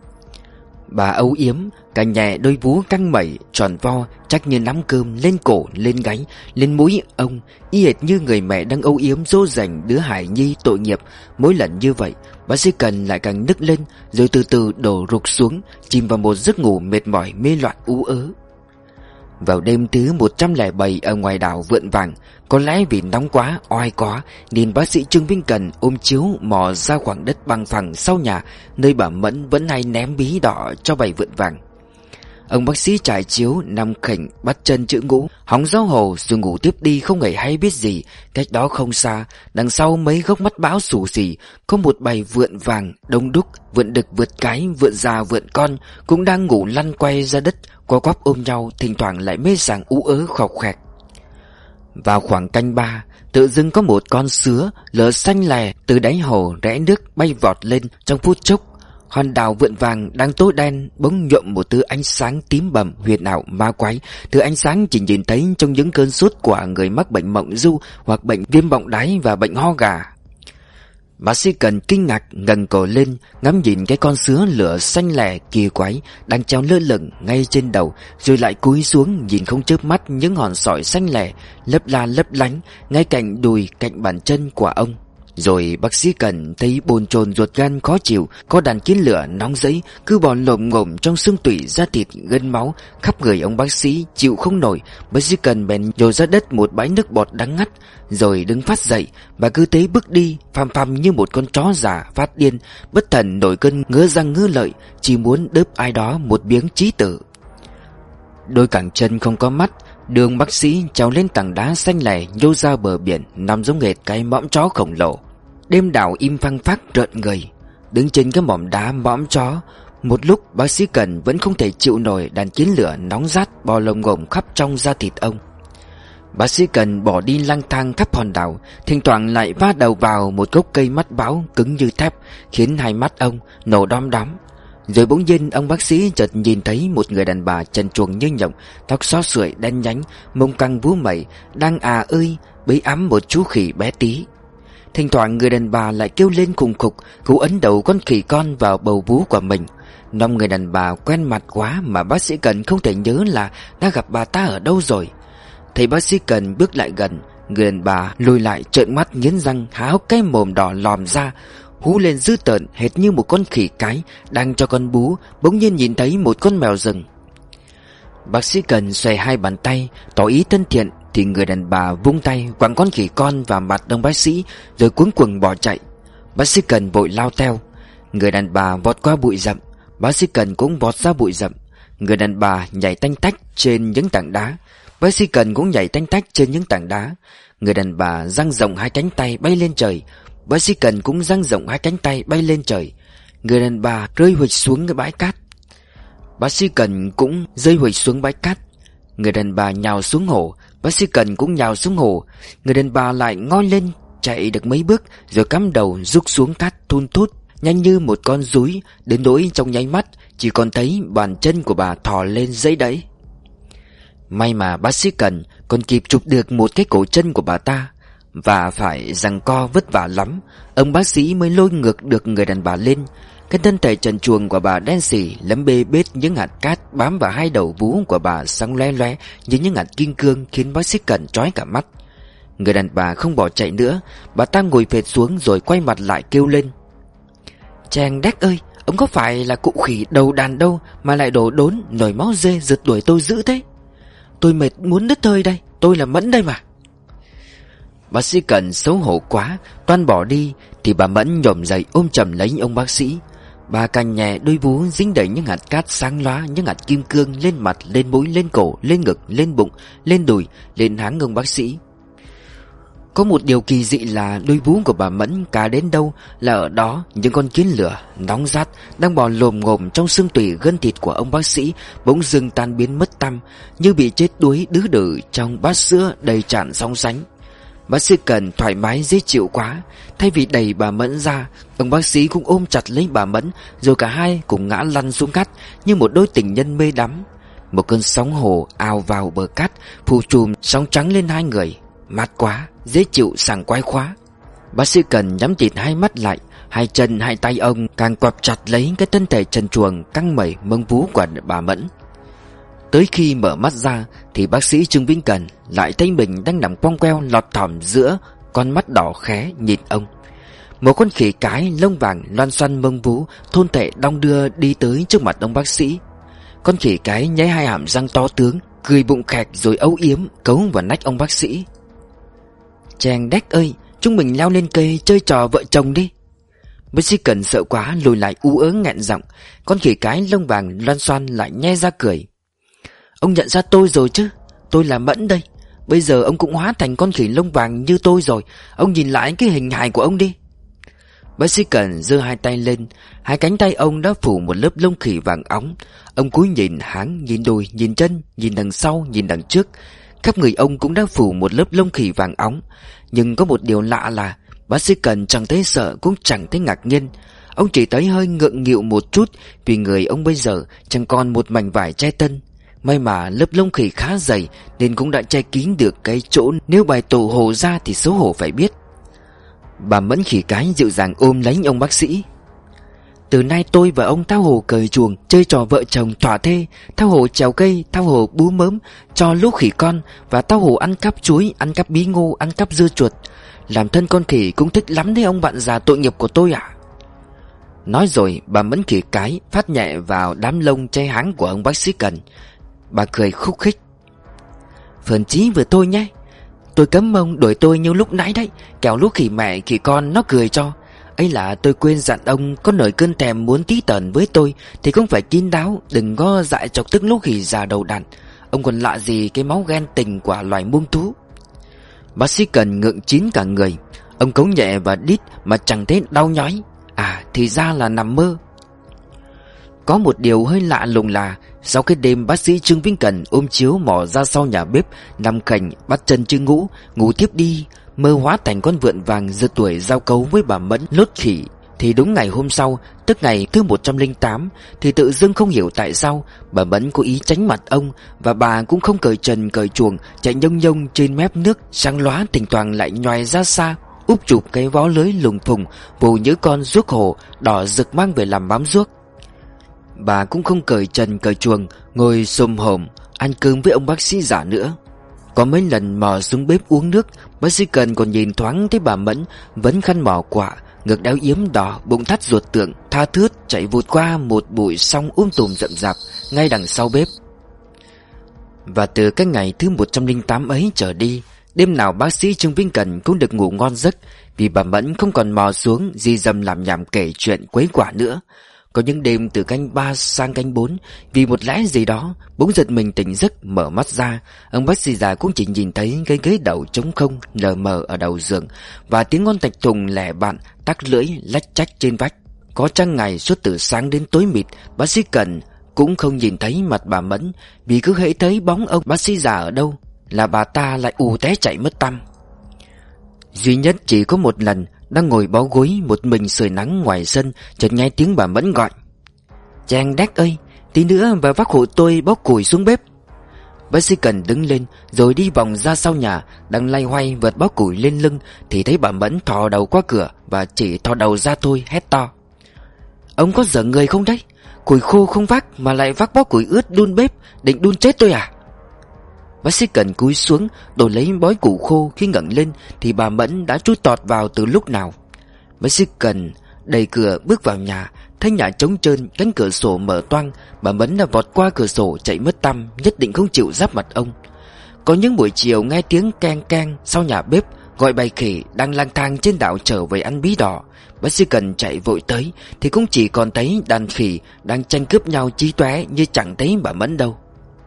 A: Bà âu yếm cả nhẹ đôi vú căng mẩy tròn vo chắc như nắm cơm lên cổ lên gáy lên mũi ông, y hệt như người mẹ đang âu yếm dỗ dành đứa hải nhi tội nghiệp. Mỗi lần như vậy bác sĩ Cần lại càng nức lên rồi từ từ đổ rục xuống, chìm vào một giấc ngủ mệt mỏi mê loạn ú ớ. Vào đêm thứ một trăm lẻ bảy ở ngoài đảo Vượn Vàng, có lẽ vì nóng quá, oai quá nên bác sĩ Trương Vinh Cần ôm chiếu mò ra khoảng đất bằng phẳng sau nhà, nơi bà Mẫn vẫn hay ném bí đỏ cho bầy vượn vàng. Ông bác sĩ trải chiếu nằm khỉnh bắt chân chữ ngũ, hóng gió hồ rồi ngủ tiếp đi không hề hay biết gì. Cách đó không xa, đằng sau mấy gốc mắt báo xù xì, có một bầy vượn vàng đông đúc, vượn đực vượt cái, vượn già vượn con cũng đang ngủ lăn quay ra đất, co quắp ôm nhau, thỉnh thoảng lại mê sảng ú ớ khọc khẹt. Vào khoảng canh ba, tự dưng có một con sứa lở xanh lè từ đáy hồ rẽ nước bay vọt lên. Trong phút chốc, hòn đảo Vượn Vàng đang tối đen bỗng nhuộm một thứ ánh sáng tím bầm huyền ảo ma quái, thứ ánh sáng chỉ nhìn thấy trong những cơn sốt của người mắc bệnh mộng du hoặc bệnh viêm bọng đáy và bệnh ho gà. Bác sĩ Cần kinh ngạc ngẩng cổ lên ngắm nhìn cái con sứa lửa xanh lè kỳ quái đang treo lơ lửng ngay trên đầu, rồi lại cúi xuống nhìn không chớp mắt những hòn sỏi xanh lè lấp la lấp lánh ngay cạnh đùi cạnh bàn chân của ông. Rồi bác sĩ Cần thấy bồn chồn ruột gan khó chịu, có đàn kiến lửa nóng rẫy cứ bò lồm ngồm trong xương tủy da thịt gân máu khắp người ông bác sĩ chịu không nổi. Bác sĩ Cần bèn nhổ ra đất một bãi nước bọt đắng ngắt, rồi đứng phát dậy và cứ thế bước đi phàm phàm như một con chó già phát điên, bất thần nổi cơn ngứa răng ngứa lợi, chỉ muốn đớp ai đó một miếng chí tử. Đôi cẳng chân không có mắt, đường bác sĩ trèo lên tảng đá xanh lè nhô ra bờ biển, nằm giống hệt cái mõm chó khổng lồ. Đêm đảo im phăng phắc rợn người. Đứng trên cái mỏm đá mõm chó, một lúc bác sĩ Cần vẫn không thể chịu nổi đàn kiến lửa nóng rát bò lồng ngồm khắp trong da thịt ông. Bác sĩ Cần bỏ đi lang thang khắp hòn đảo, thỉnh thoảng lại va đầu vào một gốc cây mắt báo cứng như thép, khiến hai mắt ông nổ đom đóm. Rồi bỗng nhiên ông bác sĩ chợt nhìn thấy một người đàn bà trần truồng như nhộng, tóc xõa sưởi đen nhánh, mông căng vú mẩy, đang à ơi bế ẵm một chú khỉ bé tí. Thỉnh thoảng người đàn bà lại kêu lên khùng khục, cố ấn đầu con khỉ con vào bầu vú của mình. Năm người đàn bà quen mặt quá mà bác sĩ Cần không thể nhớ là đã gặp bà ta ở đâu rồi. Thấy bác sĩ Cần bước lại gần, người đàn bà lùi lại trợn mắt nghiến răng, há hốc cái mồm đỏ lòm ra, hú lên dữ tợn hệt như một con khỉ cái đang cho con bú bỗng nhiên nhìn thấy một con mèo rừng. Bác sĩ Cần xòe hai bàn tay tỏ ý thân thiện thì người đàn bà vung tay quẳng con khỉ con vào mặt ông bác sĩ rồi cuống cuồng bỏ chạy. Bác sĩ Cần vội lao theo. Người đàn bà vọt qua bụi rậm, bác sĩ Cần cũng vọt ra bụi rậm. Người đàn bà nhảy tanh tách trên những tảng đá, bác sĩ Cần cũng nhảy tanh tách trên những tảng đá. Người đàn bà dang rộng hai cánh tay bay lên trời, bác sĩ Cần cũng dang rộng hai cánh tay bay lên trời. Người đàn bà rơi huỵch xuống cái bãi cát, bác sĩ Cần cũng rơi huỵch xuống bãi cát. Người đàn bà nhào xuống hồ, bác sĩ Cần cũng nhào xuống hồ. Người đàn bà lại ngoi lên chạy được mấy bước rồi cắm đầu rúc xuống cát thun thút, nhanh như một con rúi, đến nỗi trong nháy mắt chỉ còn thấy bàn chân của bà thò lên dãy đẫy. May mà bác sĩ Cần còn kịp chụp được một cái cổ chân của bà ta, và phải giằng co vất vả lắm ông bác sĩ mới lôi ngược được người đàn bà lên. Cái thân thể trần truồng của bà đen xỉ lấm bê bết những hạt cát bám vào hai đầu vú của bà sáng loe loe như những hạt kim cương, khiến bác sĩ Cần chói cả mắt. Người đàn bà không bỏ chạy nữa. Bà ta ngồi phệt xuống rồi quay mặt lại kêu lên: Chàng Đét ơi, ông có phải là cụ khỉ đầu đàn đâu mà lại đổ đốn nổi máu dê rượt đuổi tôi dữ thế? Tôi mệt muốn đứt hơi đây, tôi là Mẫn đây mà. Bác sĩ Cần xấu hổ quá, toan bỏ đi thì bà Mẫn nhổm dậy ôm chầm lấy ông bác sĩ. Bà cành nhẹ đôi vú dính đầy những hạt cát sáng lóa, những hạt kim cương lên mặt, lên mũi, lên cổ, lên ngực, lên bụng, lên đùi, lên háng ông bác sĩ. Có một điều kỳ dị là đôi vú của bà Mẫn cả đến đâu là ở đó những con kiến lửa nóng rát đang bò lồm ngồm trong xương tủy gân thịt của ông bác sĩ bỗng dưng tan biến mất tăm, như bị chết đuối đứ đừ trong bát sữa đầy tràn sóng sánh. Bác sĩ Cần thoải mái dễ chịu quá. Thay vì đẩy bà Mẫn ra, ông bác sĩ cũng ôm chặt lấy bà Mẫn, rồi cả hai cùng ngã lăn xuống cát như một đôi tình nhân mê đắm. Một cơn sóng hồ ào vào bờ cát, phủ trùm sóng trắng lên hai người. Mát quá, dễ chịu sảng khoái quá. Bác sĩ Cần nhắm chặt hai mắt lại. Hai chân hai tay ông càng quặp chặt lấy cái thân thể trần truồng căng mẩy mông vú của bà Mẫn. Tới khi mở mắt ra thì bác sĩ Trương Vĩnh Cần lại thấy mình đang nằm quong queo lọt thỏm giữa con mắt đỏ khé nhìn ông. Một con khỉ cái lông vàng loăn xoăn mông vú thôn thể đong đưa đi tới trước mặt ông bác sĩ. Con khỉ cái nháy hai hàm răng to tướng, cười bụng khẹt rồi âu yếm cấu vào nách ông bác sĩ. Chàng Đét ơi, chúng mình leo lên cây chơi trò vợ chồng đi. Bác sĩ Cần sợ quá lùi lại ú ớ nghẹn giọng. Con khỉ cái lông vàng loăn xoăn lại nhe ra cười. Ông nhận ra tôi rồi chứ? Tôi là Mẫn đây. Bây giờ ông cũng hóa thành con khỉ lông vàng như tôi rồi. Ông nhìn lại cái hình hài của ông đi. Bác sĩ Cần giơ hai tay lên. Hai cánh tay ông đã phủ một lớp lông khỉ vàng óng. Ông cúi nhìn háng, nhìn đùi, nhìn chân, nhìn đằng sau, nhìn đằng trước. Khắp người ông cũng đã phủ một lớp lông khỉ vàng óng. Nhưng có một điều lạ là bác sĩ Cần chẳng thấy sợ cũng chẳng thấy ngạc nhiên. Ông chỉ thấy hơi ngượng nghịu một chút, vì người ông bây giờ chẳng còn một mảnh vải che thân. May mà lớp lông khỉ khá dày nên cũng đã che kín được cái chỗ nếu bài tổ hồ ra thì xấu hổ phải biết. Bà Mẫn khỉ cái dịu dàng ôm lấy ông bác sĩ. Từ nay tôi và ông thao hồ cởi chuồng, chơi trò vợ chồng thỏa thê, thao hồ trèo cây, thao hồ bú mớm cho lũ khỉ con, và thao hồ ăn cắp chuối, ăn cắp bí ngô, ăn cắp dưa chuột. Làm thân con khỉ cũng thích lắm đấy ông bạn già tội nghiệp của tôi ạ. Nói rồi bà Mẫn khỉ cái phát nhẹ vào đám lông che háng của ông bác sĩ Cần. Bà cười khúc khích. Phần chí vừa tôi nhé. Tôi cấm ông đuổi tôi như lúc nãy đấy, kẻo lúc khỉ mẹ khỉ con nó cười cho. Ấy là tôi quên dặn ông, có nổi cơn thèm muốn tí tởn với tôi thì cũng phải kín đáo, đừng có dại chọc tức lúc khỉ già đầu đàn. Ông còn lạ gì cái máu ghen tình của loài muông thú. Bác sĩ Cần ngượng chín cả người. Ông cấu nhẹ và đít mà chẳng thấy đau nhói. À thì ra là nằm mơ. Có một điều hơi lạ lùng là sau cái đêm bác sĩ Trương Vĩnh Cần ôm chiếu mò ra sau nhà bếp, nằm khảnh bắt chân chữ ngũ, ngủ tiếp đi, mơ hóa thành con vượn vàng rượt tuổi giao cấu với bà Mẫn lốt khỉ, thì đúng ngày hôm sau, tức ngày thứ một trăm lẻ tám, thì tự dưng không hiểu tại sao bà Mẫn có ý tránh mặt ông, và bà cũng không cởi trần cởi chuồng chạy nhông nhông trên mép nước sáng lóa, thỉnh thoảng lại nhoài ra xa úp chụp cái vó lưới lùng phùng vồ những con ruốc hồ đỏ rực mang về làm bám ruốc. Bà cũng không cởi trần cởi chuồng ngồi xồm hổm ăn cơm với ông bác sĩ giả nữa. Có mấy lần mò xuống bếp uống nước, bác sĩ Cần còn nhìn thoáng thấy bà Mẫn vẫn khăn mỏ quạ, ngực đéo yếm đỏ, bụng thắt ruột tượng, tha thướt chạy vụt qua một bụi song um tùm rậm rạp ngay đằng sau bếp. Và từ cái ngày thứ một trăm lẻ tám ấy trở đi, đêm nào bác sĩ Trương Vĩnh Cần cũng được ngủ ngon giấc, vì bà Mẫn không còn mò xuống di dầm làm nhảm kể chuyện quấy quả nữa. Có những đêm từ canh ba sang canh bốn, vì một lẽ gì đó bỗng giật mình tỉnh giấc, mở mắt ra, ông bác sĩ già cũng chỉ nhìn thấy cái ghế đầu trống không lờ mờ ở đầu giường, và tiếng ngón tạch thùng lẻ bạn tắc lưỡi lách chách trên vách. Có chăng ngày suốt từ sáng đến tối mịt, bác sĩ Cần cũng không nhìn thấy mặt bà Mẫn, vì cứ hễ thấy bóng ông bác sĩ già ở đâu là bà ta lại ù té chạy mất tăm. Duy nhất chỉ có một lần, đang ngồi bó gối một mình sưởi nắng ngoài sân, chợt nghe tiếng bà Mẫn gọi: "Chàng Đét ơi, tí nữa bà vác hộ tôi bóc củi xuống bếp." Bác sĩ Cần đứng lên rồi đi vòng ra sau nhà, đang lay hoay vượt bó củi lên lưng thì thấy bà Mẫn thò đầu qua cửa và chỉ thò đầu ra thôi, hét to: "Ông có dở người không đấy? Củi khô không vác mà lại vác bó củi ướt đun bếp, định đun chết tôi à?" Bác sĩ Cần cúi xuống đổi lấy bói củ khô. Khi ngẩng lên thì bà Mẫn đã chui tọt vào từ lúc nào. Bác sĩ Cần đẩy cửa bước vào nhà. Thấy nhà trống trơn, cánh cửa sổ mở toang, bà Mẫn đã vọt qua cửa sổ chạy mất tăm, nhất định không chịu giáp mặt ông. Có những buổi chiều nghe tiếng keng keng sau nhà bếp, gọi bầy khỉ đang lang thang trên đảo trở về ăn bí đỏ. Bác sĩ Cần chạy vội tới thì cũng chỉ còn thấy đàn khỉ đang tranh cướp nhau chí tóe, như chẳng thấy bà Mẫn đâu.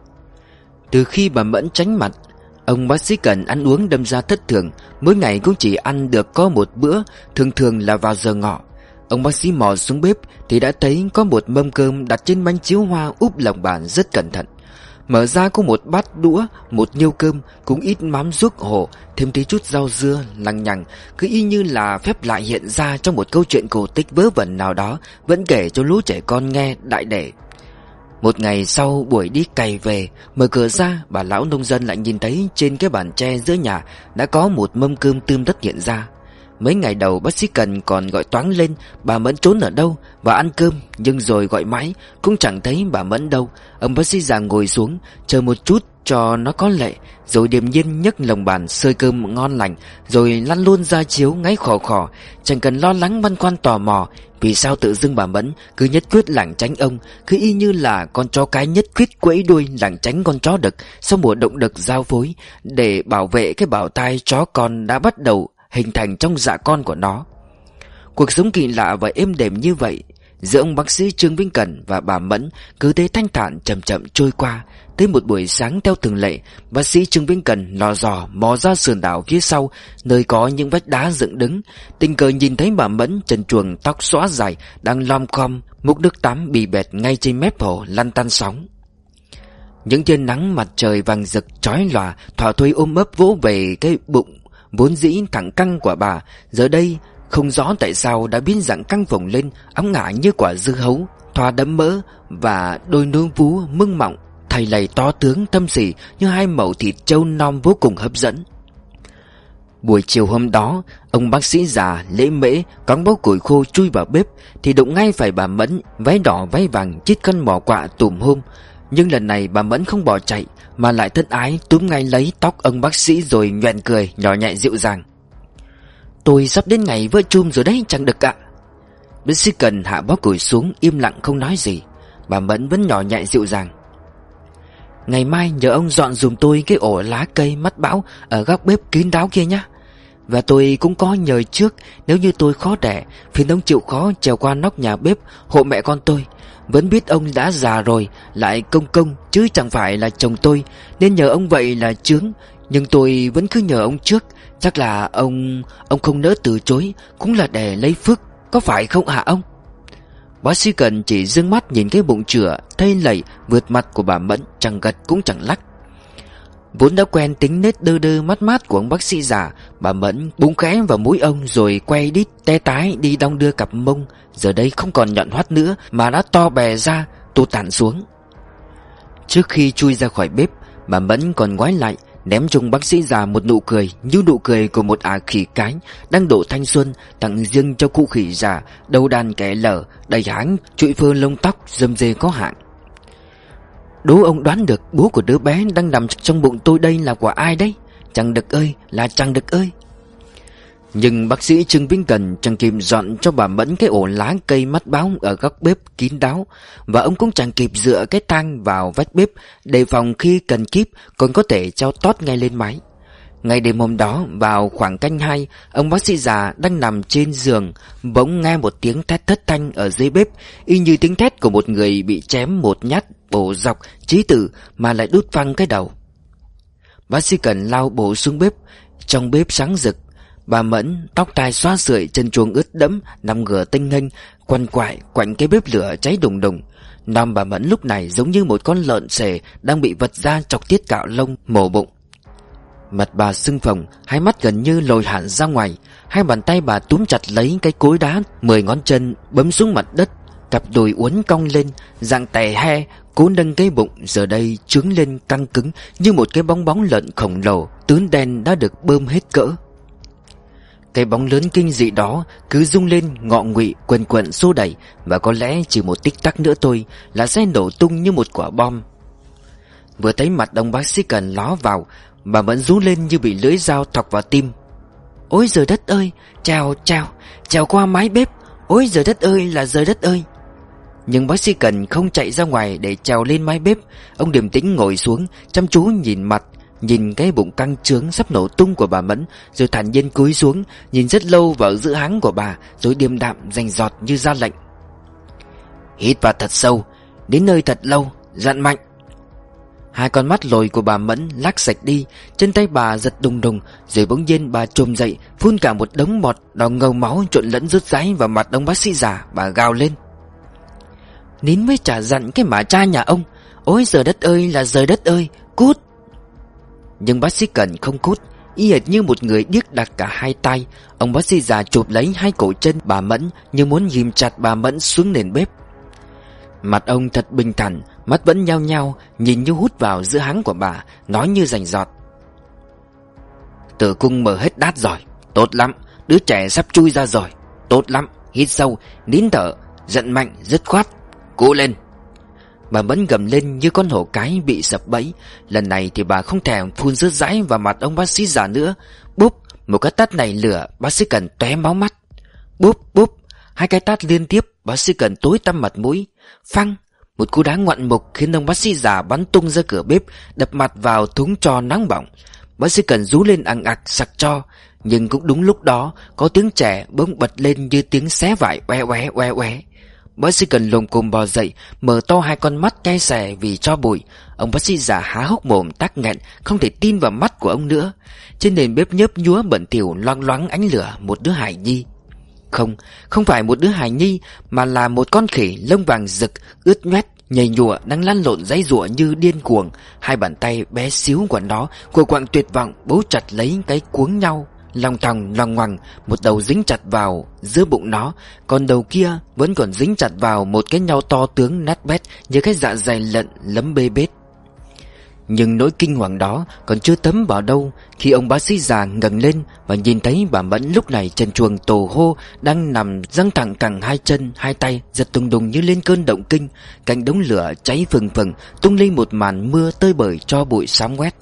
A: Từ khi bà Mẫn tránh mặt, ông bác sĩ Cần ăn uống đâm ra thất thường, mỗi ngày cũng chỉ ăn được có một bữa, thường thường là vào giờ ngọ. Ông bác sĩ mò xuống bếp thì đã thấy có một mâm cơm đặt trên bánh chiếu hoa úp lồng bàn rất cẩn thận. Mở ra có một bát đũa, một niêu cơm, cũng ít mắm ruốc hổ, thêm tí chút rau dưa lằng nhằng, cứ y như là phép lại hiện ra trong một câu chuyện cổ tích vớ vẩn nào đó, vẫn kể cho lũ trẻ con nghe đại để. Một ngày sau buổi đi cày về, mở cửa ra, bà lão nông dân lại nhìn thấy trên cái bàn tre giữa nhà đã có một mâm cơm tươm tất hiện ra. Mấy ngày đầu bác sĩ Cần còn gọi toáng lên bà Mẫn trốn ở đâu và ăn cơm, nhưng rồi gọi mãi cũng chẳng thấy bà Mẫn đâu. Ông bác sĩ già ngồi xuống chờ một chút cho nó có lệ, rồi điềm nhiên nhấc lồng bàn xơi cơm ngon lành, rồi lăn luôn ra chiếu ngáy khò khò. Chẳng cần lo lắng băn khoăn tò mò vì sao tự dưng bà Mẫn cứ nhất quyết lảng tránh ông, cứ y như là con chó cái nhất quyết quẫy đuôi lảng tránh con chó đực sau mùa động đực giao phối, để bảo vệ cái bào thai chó con đã bắt đầu hình thành trong dạ con của nó. Cuộc sống kỳ lạ và êm đềm như vậy giữa ông bác sĩ Trương Vĩnh Cần và bà Mẫn cứ thế thanh thản chậm chậm trôi qua. Tới một buổi sáng theo thường lệ, bác sĩ Trương Vĩnh Cần lò dò mò ra sườn đảo phía sau, nơi có những vách đá dựng đứng, tình cờ nhìn thấy bà Mẫn trần truồng tóc xõa dài đang lom khom múc nước tắm bì bẹt ngay trên mép hồ lăn tăn sóng. Những tia nắng mặt trời vàng rực chói lòa thỏa thuê ôm ấp vỗ về cái bụng vốn dĩ thẳng căng của bà, giờ đây không rõ tại sao đã biến dạng căng phồng lên, óng ngả như quả dưa hấu, thoa đẫm mỡ, và đôi núm vú mưng mọng thầy lầy to tướng thâm sỉ như hai mẩu thịt trâu non vô cùng hấp dẫn. Buổi chiều hôm đó, ông bác sĩ già lễ mễ cõng bó củi khô chui vào bếp thì đụng ngay phải bà Mẫn, váy đỏ váy vàng chít con mỏ quạ tùm hôm. Nhưng lần này bà Mẫn không bỏ chạy mà lại thân ái túm ngay lấy tóc ông bác sĩ rồi nhoẻn cười nhỏ nhẹ dịu dàng: "Tôi sắp đến ngày vỡ chum rồi đấy chẳng được ạ." Bác sĩ Cần hạ bó củi xuống im lặng không nói gì. Bà Mẫn vẫn nhỏ nhẹ dịu dàng: "Ngày mai nhờ ông dọn dùm tôi cái ổ lá cây mắt bão ở góc bếp kín đáo kia nhá. Và tôi cũng có nhờ trước, nếu như tôi khó đẻ, phiền ông chịu khó trèo qua nóc nhà bếp hộ mẹ con tôi. Vẫn biết ông đã già rồi, lại công công chứ chẳng phải là chồng tôi, nên nhờ ông vậy là chướng. Nhưng tôi vẫn cứ nhờ ông trước. Chắc là ông Ông không nỡ từ chối, cũng là để lấy phước, có phải không hả ông?" Bác sĩ Cần chỉ dương mắt nhìn cái bụng chửa thây lầy vượt mặt của bà Mẫn, chẳng gật cũng chẳng lắc. Vốn đã quen tính nết đơ đơ mát mát của ông bác sĩ già, bà Mẫn búng khẽ vào mũi ông rồi quay đít te tái đi đong đưa cặp mông, giờ đây không còn nhọn hoắt nữa mà đã to bè ra, tụt tản xuống. Trước khi chui ra khỏi bếp, bà Mẫn còn ngoái lại ném chung bác sĩ già một nụ cười như nụ cười của một ả khỉ cái đang độ thanh xuân, tặng riêng cho cụ khỉ già đầu đàn kẻ lở đầy háng trụi phơ lông tóc râm rê có hạn. "Đố ông đoán được bố của đứa bé đang nằm trong bụng tôi đây là của ai đấy? Chàng Đực ơi, là chàng Đực ơi!" Nhưng bác sĩ Trương Vĩnh Cần chẳng kịp dọn cho bà Mẫn cái ổ lá cây mắt báo ở góc bếp kín đáo, và ông cũng chẳng kịp dựa cái thang vào vách bếp đề phòng khi cần kíp còn có thể treo tót ngay lên mái. Ngày đêm hôm đó vào khoảng canh hai, ông bác sĩ già đang nằm trên giường, bỗng nghe một tiếng thét thất thanh ở dưới bếp, y như tiếng thét của một người bị chém một nhát bổ dọc chí tử mà lại đút phăng cái đầu. Bác sĩ Cần lao bổ xuống bếp. Trong bếp sáng rực, bà Mẫn tóc tai xóa sưởi, chân chuồng ướt đẫm, nằm ngửa tinh nghênh quằn quại quanh cái bếp lửa cháy đùng đùng. Nom bà Mẫn lúc này giống như một con lợn xề đang bị vật ra chọc tiết cạo lông mổ bụng. Mặt bà sưng phồng, hai mắt gần như lồi hẳn ra ngoài, hai bàn tay bà túm chặt lấy cái cối đá, mười ngón chân bấm xuống mặt đất, cặp đùi uốn cong lên, dạng tè he cố nâng cái bụng giờ đây trướng lên căng cứng như một cái bong bóng lợn khổng lồ tướng đen đã được bơm hết cỡ. Cái bóng lớn kinh dị đó cứ rung lên ngọ nguỵ quần quần xô đẩy, và có lẽ chỉ một tích tắc nữa thôi là sẽ nổ tung như một quả bom. Vừa thấy mặt ông bác sĩ Cần ló vào, bà Mẫn rú lên như bị lưỡi dao thọc vào tim. Ôi giời đất ơi, trèo trèo trèo qua mái bếp. Ôi giời đất ơi là giời đất ơi. Nhưng bác sĩ Cần không chạy ra ngoài để trèo lên mái bếp. Ông điềm tĩnh ngồi xuống, chăm chú nhìn mặt, nhìn cái bụng căng trướng sắp nổ tung của bà Mẫn, rồi thản nhiên cúi xuống, nhìn rất lâu vào giữa háng của bà, rồi điềm đạm rành giọt như ra lệnh. Hít vào thật sâu, đến nơi thật lâu, dặn mạnh. Hai con mắt lồi của bà Mẫn lắc sạch đi, chân tay bà giật đùng đùng, rồi bỗng nhiên bà trồm dậy, phun cả một đống bọt đỏ ngầu máu trộn lẫn rớt ráy vào mặt ông bác sĩ già. Bà gào lên. Nín mới chả dặn cái mà cha nhà ông. Ôi giời đất ơi là giời đất ơi, cút. Nhưng bác sĩ Cần không cút, y hệt như một người điếc đặt cả hai tay. Ông bác sĩ già chụp lấy hai cổ chân bà Mẫn như muốn ghim chặt bà Mẫn xuống nền bếp. Mặt ông thật bình thản, mắt vẫn nhao nhao, nhìn như hút vào giữa háng của bà, nói như rành giọt. Tử cung mở hết đát rồi, tốt lắm. Đứa trẻ sắp chui ra rồi, tốt lắm. Hít sâu, nín thở, giận mạnh, dứt khoát. Cố lên. Bà Mẫn gầm lên như con hổ cái bị sập bẫy. Lần này thì bà không thèm phun rớt rãi vào mặt ông bác sĩ già nữa. Búp, một cái tát này lửa, bác sĩ Cần tóe máu mắt. Búp búp, hai cái tát liên tiếp, bác sĩ Cần tối tăm mặt mũi. Phăng, một cú đá ngoạn mục khiến ông bác sĩ già bắn tung ra cửa bếp, đập mặt vào thúng tro nóng bỏng. Bác sĩ Cần rú lên ằng ặc sặc tro. Nhưng cũng đúng lúc đó, có tiếng trẻ bỗng bật lên như tiếng xé vải oe oe oe oe. Bác sĩ Cần lồm cồm bò dậy, mở to hai con mắt cay xè vì tro bụi. Ông bác sĩ già há hốc mồm tắc nghẹn, không thể tin vào mắt của ông nữa. Trên nền bếp nhớp nhúa bẩn thỉu loang loáng ánh lửa một đứa hài nhi. Không, không phải một đứa hài nhi, mà là một con khỉ lông vàng rực, ướt nhoét, nhầy nhụa đang lăn lộn giãy giụa như điên cuồng. Hai bàn tay bé xíu của nó của quạng tuyệt vọng bấu chặt lấy cái cuống nhau, lòng thòng loằng ngoằng. Một đầu dính chặt vào giữa bụng nó, còn đầu kia vẫn còn dính chặt vào một cái nhau to tướng nát bét như cái dạ dày lợn lấm bê bết. Nhưng nỗi kinh hoàng đó còn chưa tấm vào đâu khi ông bác sĩ già ngẩng lên và nhìn thấy bà Mẫn lúc này trần truồng tổ hô, đang nằm giăng thẳng cẳng hai chân hai tay, giật đùng đùng như lên cơn động kinh. Cạnh đống lửa cháy phừng phừng, tung lên một màn mưa tơi bời cho bụi xám quét.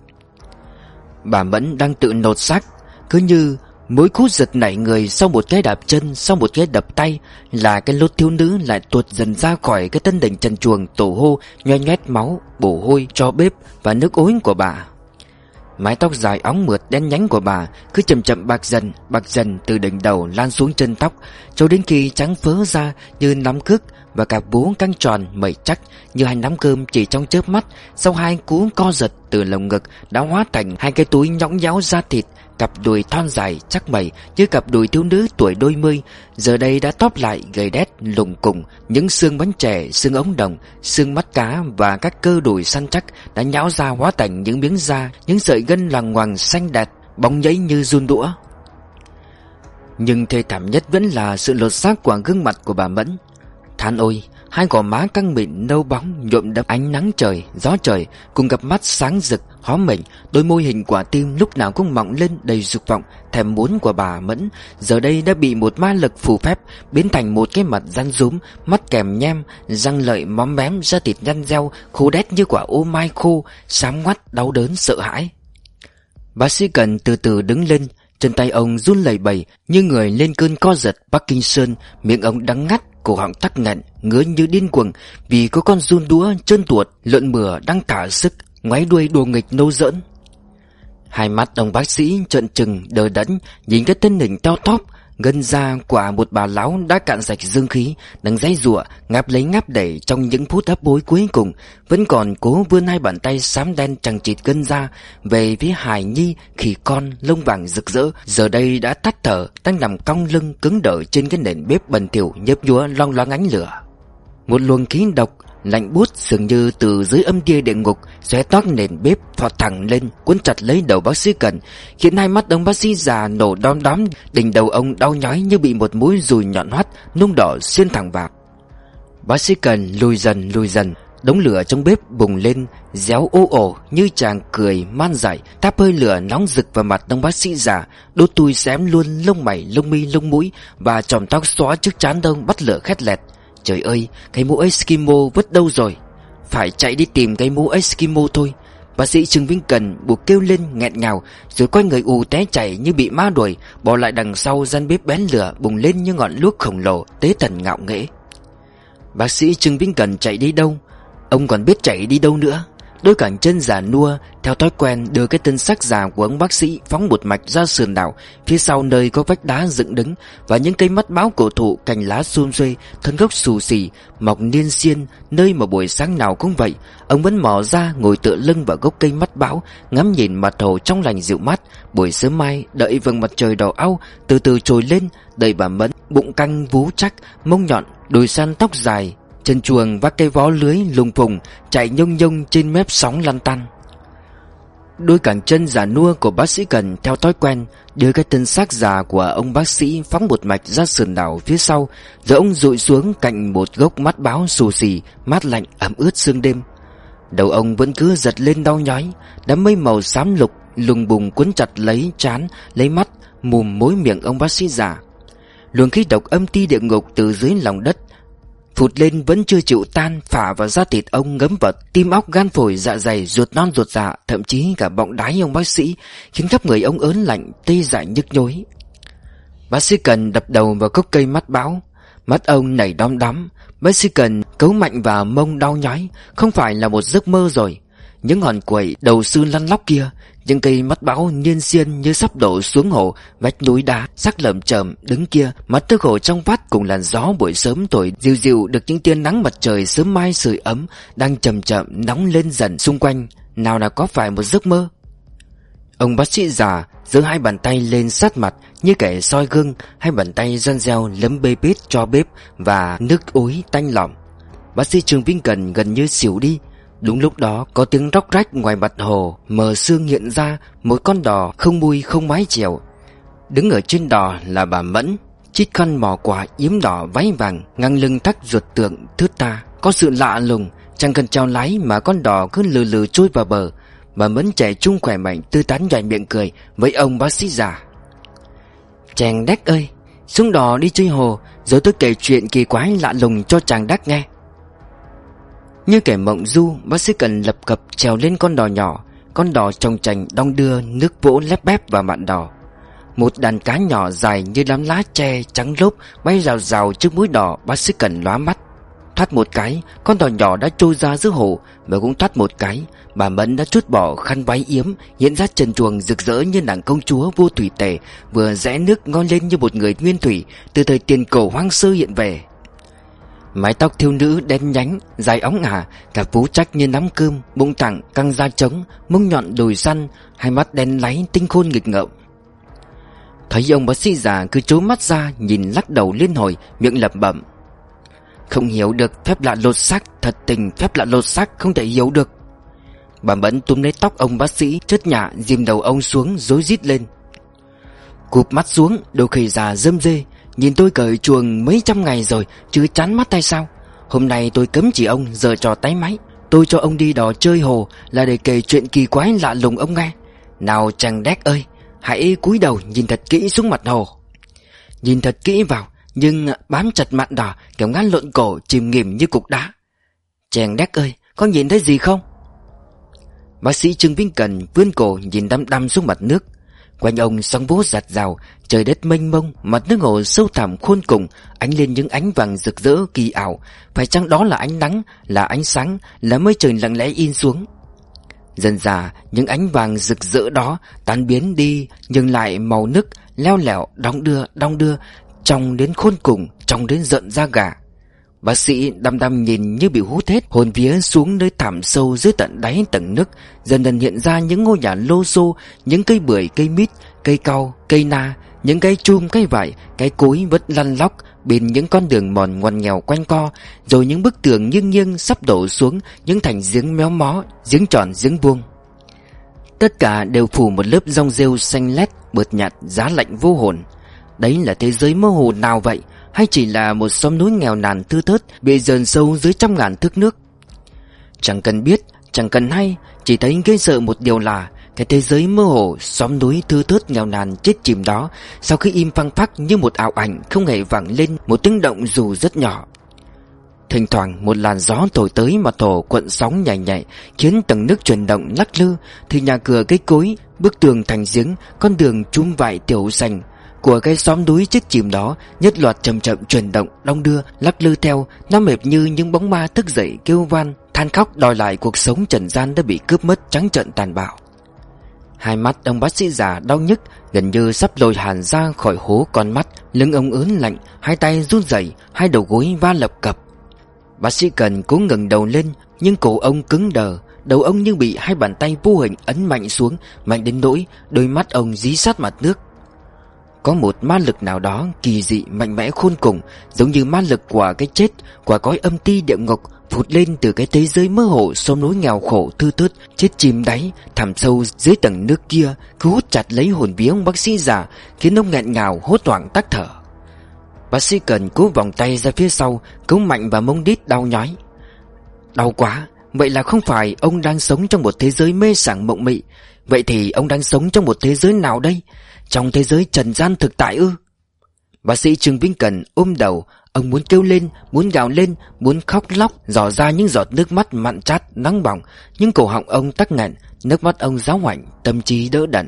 A: Bà Mẫn đang tự nột xác, cứ như mỗi cú giật nảy người sau một cái đạp chân, sau một cái đập tay, là cái lốt thiếu nữ lại tuột dần ra khỏi cái tân đỉnh trần truồng tổ hô, nhoe nhoét máu, bổ hôi, tro bếp và nước ối của bà. Mái tóc dài óng mượt đen nhánh của bà cứ chậm chậm bạc dần, bạc dần từ đỉnh đầu lan xuống chân tóc, cho đến khi trắng phớ ra như nắm cước, và cặp bú căng tròn mẩy chắc như hai nắm cơm chỉ trong chớp mắt. Sau hai cú co giật từ lồng ngực đã hóa thành hai cái túi nhõng nhẽo da thịt. Cặp đùi thon dài chắc mẩy như cặp đùi thiếu nữ tuổi đôi mươi, giờ đây đã tóp lại gầy đét lủng củng. Những xương bánh chè, xương ống đồng, xương mắt cá và các cơ đùi săn chắc đã nhão ra hóa thành những miếng da, những sợi gân loằng ngoằng xanh đẹp bóng nhảy như giun đũa. Nhưng thê thảm nhất vẫn là sự lột xác của gương mặt của bà Mẫn. Than ôi, hai gò má căng mịn nâu bóng nhuộm đẫm ánh nắng trời, gió trời, cùng cặp mắt sáng rực hó mỉnh, đôi môi hình quả tim lúc nào cũng mọng lên đầy dục vọng thèm muốn của bà Mẫn, giờ đây đã bị một ma lực phù phép biến thành một cái mặt rắn rúm, mắt kèm nhem, răng lợi móm mém, da thịt nhăn reo, khô đét như quả ô mai khô, xám ngoắt đau đớn sợ hãi. Bác sĩ Cần từ từ đứng lên, chân tay ông run lẩy bẩy như người lên cơn co giật Parkinson, miệng ông đắng ngắt, cổ họng tắc nghẹn, ngứa như điên cuồng vì có con giun đũa trơn tuột lợn mửa đang thả sức ngoáy đuôi đùa nghịch nô giỡn. Hai mắt ông bác sĩ trợn trừng đờ đẫn nhìn cái thân hình teo tóp, gân da quả một bà lão đã cạn sạch dương khí, đang giãy giụa ngáp lấy ngáp đẩy trong những phút hấp hối cuối cùng, vẫn còn cố vươn hai bàn tay xám đen chằng chịt gân da về phía hài nhi khỉ con lông vàng rực rỡ, giờ đây đã tắt thở, đang nằm cong lưng cứng đờ trên cái nền bếp bẩn thỉu nhấp nhúa long loáng ánh lửa. Một luồng khí độc lạnh buốt dường như từ dưới âm tia địa ngục xé toác nền bếp phọt thẳng lên, cuốn chặt lấy đầu bác sĩ Cần, khiến hai mắt ông bác sĩ già nổ đom đóm, đỉnh đầu ông đau nhói như bị một mũi dùi nhọn hoắt nung đỏ xuyên thẳng vào. Bác sĩ Cần lùi dần lùi dần, đống lửa trong bếp bùng lên, réo ồ ồ như chàng cười man dại, tháp hơi lửa nóng rực vào mặt ông bác sĩ già, đốt tui xém luôn lông mày, lông mi, lông mũi và chòm tóc xóa trước trán ông bắt lửa khét lẹt. Trời ơi, cái mũ Eskimo vứt đâu rồi? Phải chạy đi tìm cái mũ Eskimo thôi. Bác sĩ Trương Vĩnh Cần buộc kêu lên nghẹn ngào, rồi quay người ù té chạy như bị ma đuổi, bỏ lại đằng sau gian bếp bén lửa bùng lên như ngọn đuốc khổng lồ tế thần ngạo nghễ. Bác sĩ Trương Vĩnh Cần chạy đi đâu? Ông còn biết chạy đi đâu nữa? Đôi cẳng chân già nua theo thói quen đưa cái thân xác già của ông bác sĩ phóng một mạch ra sườn đảo, phía sau nơi có vách đá dựng đứng và những cây mắt báo cổ thụ cành lá xum xuê, thân gốc xù xì mọc niên xiên, nơi mà buổi sáng nào cũng vậy. Ông vẫn mò ra ngồi tựa lưng vào gốc cây mắt báo, ngắm nhìn mặt hồ trong lành dịu mát. Buổi sớm mai, đợi vầng mặt trời đỏ au từ từ trồi lên, đợi bà Mẫn, bụng căng vú chắc, mông nhọn, đùi săn tóc dài, chân chuồng vác cây vó lưới lùng phùng chạy nhông nhông trên mép sóng lăn tăn. Đôi cẳng chân già nua của bác sĩ Cần theo thói quen đưa cái thân xác già của ông bác sĩ phóng một mạch ra sườn đảo phía sau, rồi ông dụi xuống cạnh một gốc mắt báo xù xì mát lạnh ẩm ướt sương đêm. Đầu ông vẫn cứ giật lên đau nhói, đám mây màu xám lục lùng bùng cuốn chặt lấy trán, lấy mắt, mùm mối miệng ông bác sĩ già. Luồng khí độc âm ti địa ngục từ dưới lòng đất phụt lên vẫn chưa chịu tan, phả vào da thịt ông, ngấm vào tim óc gan phổi dạ dày ruột non ruột dạ, thậm chí cả bọng đái ông bác sĩ, khiến khắp người ông ớn lạnh tê dại nhức nhối. Bác sĩ Cần đập đầu vào gốc cây mắt báo, mắt ông nảy đom đóm. Bác sĩ Cần cấu mạnh vào mông đau nhói, không phải là một giấc mơ rồi. Những ngọn quẩy đầu sư lăn lóc kia, những cây mắt báo niên xiên như sắp đổ xuống hồ, vách núi đá sắc lởm chởm đứng kia, mắt thức hồ trong vắt cùng làn gió buổi sớm thổi dịu dịu được những tia nắng mặt trời sớm mai sưởi ấm đang chậm chậm nóng lên dần xung quanh. Nào là có phải một giấc mơ? Ông bác sĩ già giơ hai bàn tay lên sát mặt như kẻ soi gương, hai bàn tay răn reo lấm bê bết cho bếp và nước ối tanh lỏng. Bác sĩ Trương Vĩnh Cần gần như xỉu đi. Đúng lúc đó có tiếng róc rách ngoài mặt hồ, mờ sương hiện ra một con đò không mui không mái chèo. Đứng ở trên đò là bà Mẫn, chít khăn mò quả yếm đỏ váy vàng, ngang lưng thắt ruột tượng thướt tha. Có sự lạ lùng, chẳng cần chèo lái mà con đò cứ lừ lừ trôi vào bờ. Bà Mẫn trẻ trung khỏe mạnh tươi tắn nhảy miệng cười với ông bác sĩ già. Chàng Đắc ơi, xuống đò đi chơi hồ, rồi tôi kể chuyện kỳ quái lạ lùng cho chàng Đắc nghe. Như kẻ mộng du, bác sĩ Cần lập cập trèo lên con đò nhỏ. Con đò trồng chành đong đưa, nước vỗ lép bép vào mạn đò. Một đàn cá nhỏ dài như đám lá tre trắng lốp bay rào rào trước mũi đò. Bác sĩ Cần lóa mắt. Thoát một cái, con đò nhỏ đã trôi ra giữa hồ. Và cũng thoát một cái, bà Mẫn đã trút bỏ khăn váy yếm, hiện ra trần truồng rực rỡ như nàng công chúa vô thủy tề, vừa rẽ nước ngon lên như một người nguyên thủy từ thời tiền cổ hoang sơ hiện về. Mái tóc thiếu nữ đen nhánh, dài óng ả, cả vú trách như nắm cơm, bụng thẳng, căng da trống, mông nhọn đùi săn, hai mắt đen láy tinh khôn nghịch ngợm. Thấy ông bác sĩ già cứ trố mắt ra, nhìn lắc đầu liên hồi, miệng lẩm bẩm: không hiểu được, phép lạ lột xác, thật tình phép lạ lột xác không thể hiểu được. Bà Mẫn túm lấy tóc ông bác sĩ, chớt nhả dìm đầu ông xuống rối rít lên: cụp mắt xuống, đồ khỉ già rơm rê, nhìn tôi cởi chuồng mấy trăm ngày rồi chứ chán mắt hay sao? Hôm nay tôi cấm chỉ ông giờ trò tái máy. Tôi cho ông đi đò chơi hồ là để kể chuyện kỳ quái lạ lùng ông nghe. Nào chàng Đắc ơi, hãy cúi đầu nhìn thật kỹ xuống mặt hồ. Nhìn thật kỹ vào, nhưng bám chặt mạn đò, kiểu ngán lộn cổ chìm nghỉm như cục đá. Chàng Đắc ơi, có nhìn thấy gì không? Bác sĩ Trương Vĩnh Cần vươn cổ nhìn đăm đăm xuống mặt nước. Quanh ông sóng vỗ giạt rào, trời đất mênh mông, mặt nước hồ sâu thẳm khôn cùng, ánh lên những ánh vàng rực rỡ kỳ ảo. Phải chăng đó là ánh nắng, là ánh sáng, là mây trời lặng lẽ in xuống? Dần dà những ánh vàng rực rỡ đó tan biến đi, nhưng lại màu nước leo lẻo đong đưa đong đưa, trong đến khôn cùng, trong đến giận da gà. Bác sĩ đăm đăm nhìn như bị hút hết hồn vía xuống nơi thẳm sâu dưới tận đáy tầng nước. Dần dần hiện ra những ngôi nhà lô xô, những cây bưởi, cây mít, cây cau, cây na, những cây chum, cây vải, cây cối vất lăn lóc bên những con đường mòn ngoằn nghèo quanh co, rồi những bức tường nghiêng nghiêng sắp đổ xuống những thành giếng méo mó, giếng tròn, giếng vuông. Tất cả đều phủ một lớp rong rêu xanh lét, bợt nhạt, giá lạnh vô hồn. Đấy là thế giới mơ hồ nào vậy? Hay chỉ là một xóm núi nghèo nàn thưa thớt bị dờn sâu dưới trăm ngàn thước nước? Chẳng cần biết, chẳng cần hay, chỉ thấy ghê sợ một điều là cái thế giới mơ hồ xóm núi thưa thớt nghèo nàn chết chìm đó, sau khi im phăng phắc như một ảo ảnh, không hề vang lên một tiếng động dù rất nhỏ. Thỉnh thoảng một làn gió thổi tới mà thổi cuộn sóng nhảy nhảy, khiến tầng nước chuyển động lắc lư. Thì nhà cửa cây cối, bức tường thành giếng, con đường chum vải tiểu sành của cái xóm núi chết chìm đó nhất loạt chậm chậm chuyển động, đong đưa, lắc lư theo. Nó mệt như những bóng ma thức dậy kêu van, than khóc đòi lại cuộc sống trần gian đã bị cướp mất trắng trợn tàn bạo. Hai mắt ông bác sĩ già đau nhức, gần như sắp lồi hẳn ra khỏi hố con mắt. Lưng ông ớn lạnh, hai tay run rẩy, hai đầu gối va lập cập. Bác sĩ Cần cố ngẩng đầu lên, nhưng cổ ông cứng đờ. Đầu ông như bị hai bàn tay vô hình ấn mạnh xuống, mạnh đến nỗi đôi mắt ông dí sát mặt nước. Có một ma lực nào đó kỳ dị mạnh mẽ khôn cùng, giống như ma lực của cái chết, của cõi âm ti địa ngục, phụt lên từ cái thế giới mơ hồ xóm núi nghèo khổ thưa thớt chết chìm đáy thẳm sâu dưới tầng nước kia, cứ hút chặt lấy hồn vía ông bác sĩ già, khiến ông nghẹn ngào hốt hoảng tắc thở. Bác sĩ Cần cố vòng tay ra phía sau, cấu mạnh vào mông đít đau nhói. Đau quá, vậy là không phải ông đang sống trong một thế giới mê sảng mộng mị? Vậy thì ông đang sống trong một thế giới nào đây? Trong thế giới trần gian thực tại ư? Bác sĩ Trương Vĩnh Cần ôm đầu, ông muốn kêu lên, muốn gào lên, muốn khóc lóc, rỏ ra những giọt nước mắt mặn chát nóng bỏng, nhưng cổ họng ông tắc nghẹn, nước mắt ông ráo hoảnh, tâm trí đỡ đẫn.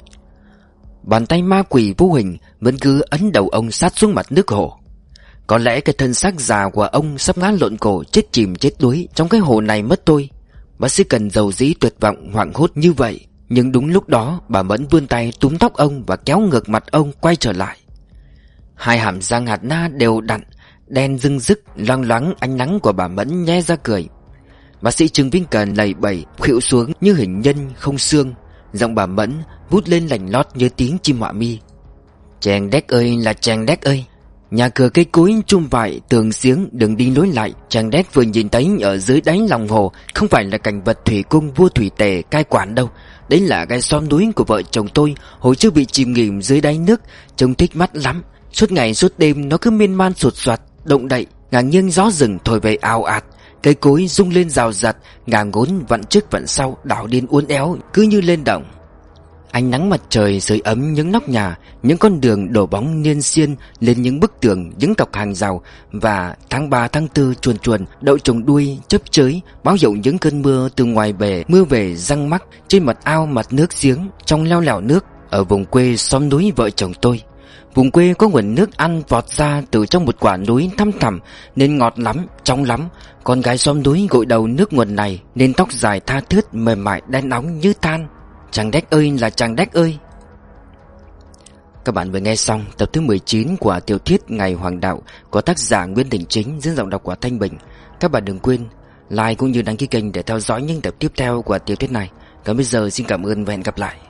A: Bàn tay ma quỷ vô hình vẫn cứ ấn đầu ông sát xuống mặt nước hồ. Có lẽ cái thân xác già của ông sắp ngã lộn cổ chết chìm chết đuối trong cái hồ này mất tôi. Bác sĩ Cần dầu dĩ tuyệt vọng hoảng hốt như vậy. Nhưng đúng lúc đó bà Mẫn vươn tay túm tóc ông và kéo ngược mặt ông quay trở lại. Hai hàm răng hạt na đều đặn, đen rưng rức, loang loáng ánh nắng của bà Mẫn nhe ra cười. Bác sĩ Trương Vĩnh Cần lầy bẩy khuỵu xuống như hình nhân không xương. Giọng bà Mẫn vút lên lành lót như tiếng chim họa mi. Chàng đét ơi là chàng đét ơi. Nhà cửa cây cối chum vải tường giếng đường đi lối lại, chàng đét vừa nhìn thấy ở dưới đáy lòng hồ không phải là cảnh vật thủy cung vua thủy tề cai quản đâu. Đấy là cái xóm núi của vợ chồng tôi hồi chưa bị chìm nghỉm dưới đáy nước. Trông thích mắt lắm. Suốt ngày suốt đêm nó cứ miên man sột soạt, động đậy, ngả nghiêng gió rừng thổi về ào ạt. Cây cối rung lên rào rạt, ngả ngốn vặn trước vặn sau, đảo điên uốn éo cứ như lên động. Ánh nắng mặt trời sưởi ấm những nóc nhà, những con đường đổ bóng niên xiên lên những bức tường, những cọc hàng rào. Và tháng ba tháng tư chuồn chuồn đậu trồng đuôi chớp chới báo hiệu những cơn mưa từ ngoài về, mưa về răng mắc trên mặt ao mặt nước giếng trong leo lẻo nước. Ở vùng quê xóm núi vợ chồng tôi, vùng quê có nguồn nước ăn vọt ra từ trong một quả núi thăm thẳm nên ngọt lắm, trong lắm. Con gái xóm núi gội đầu nước nguồn này nên tóc dài tha thướt mềm mại đen nóng như than. Chàng đét ơi là chàng đét ơi. Các bạn vừa nghe xong tập thứ mười chín của tiểu thuyết Ngày Hoàng Đạo của tác giả Nguyễn Đình Chính, diễn giọng đọc của Thanh Bình. Các bạn đừng quên like cũng như đăng ký kênh để theo dõi những tập tiếp theo của tiểu thuyết này. Còn bây giờ xin cảm ơn và hẹn gặp lại.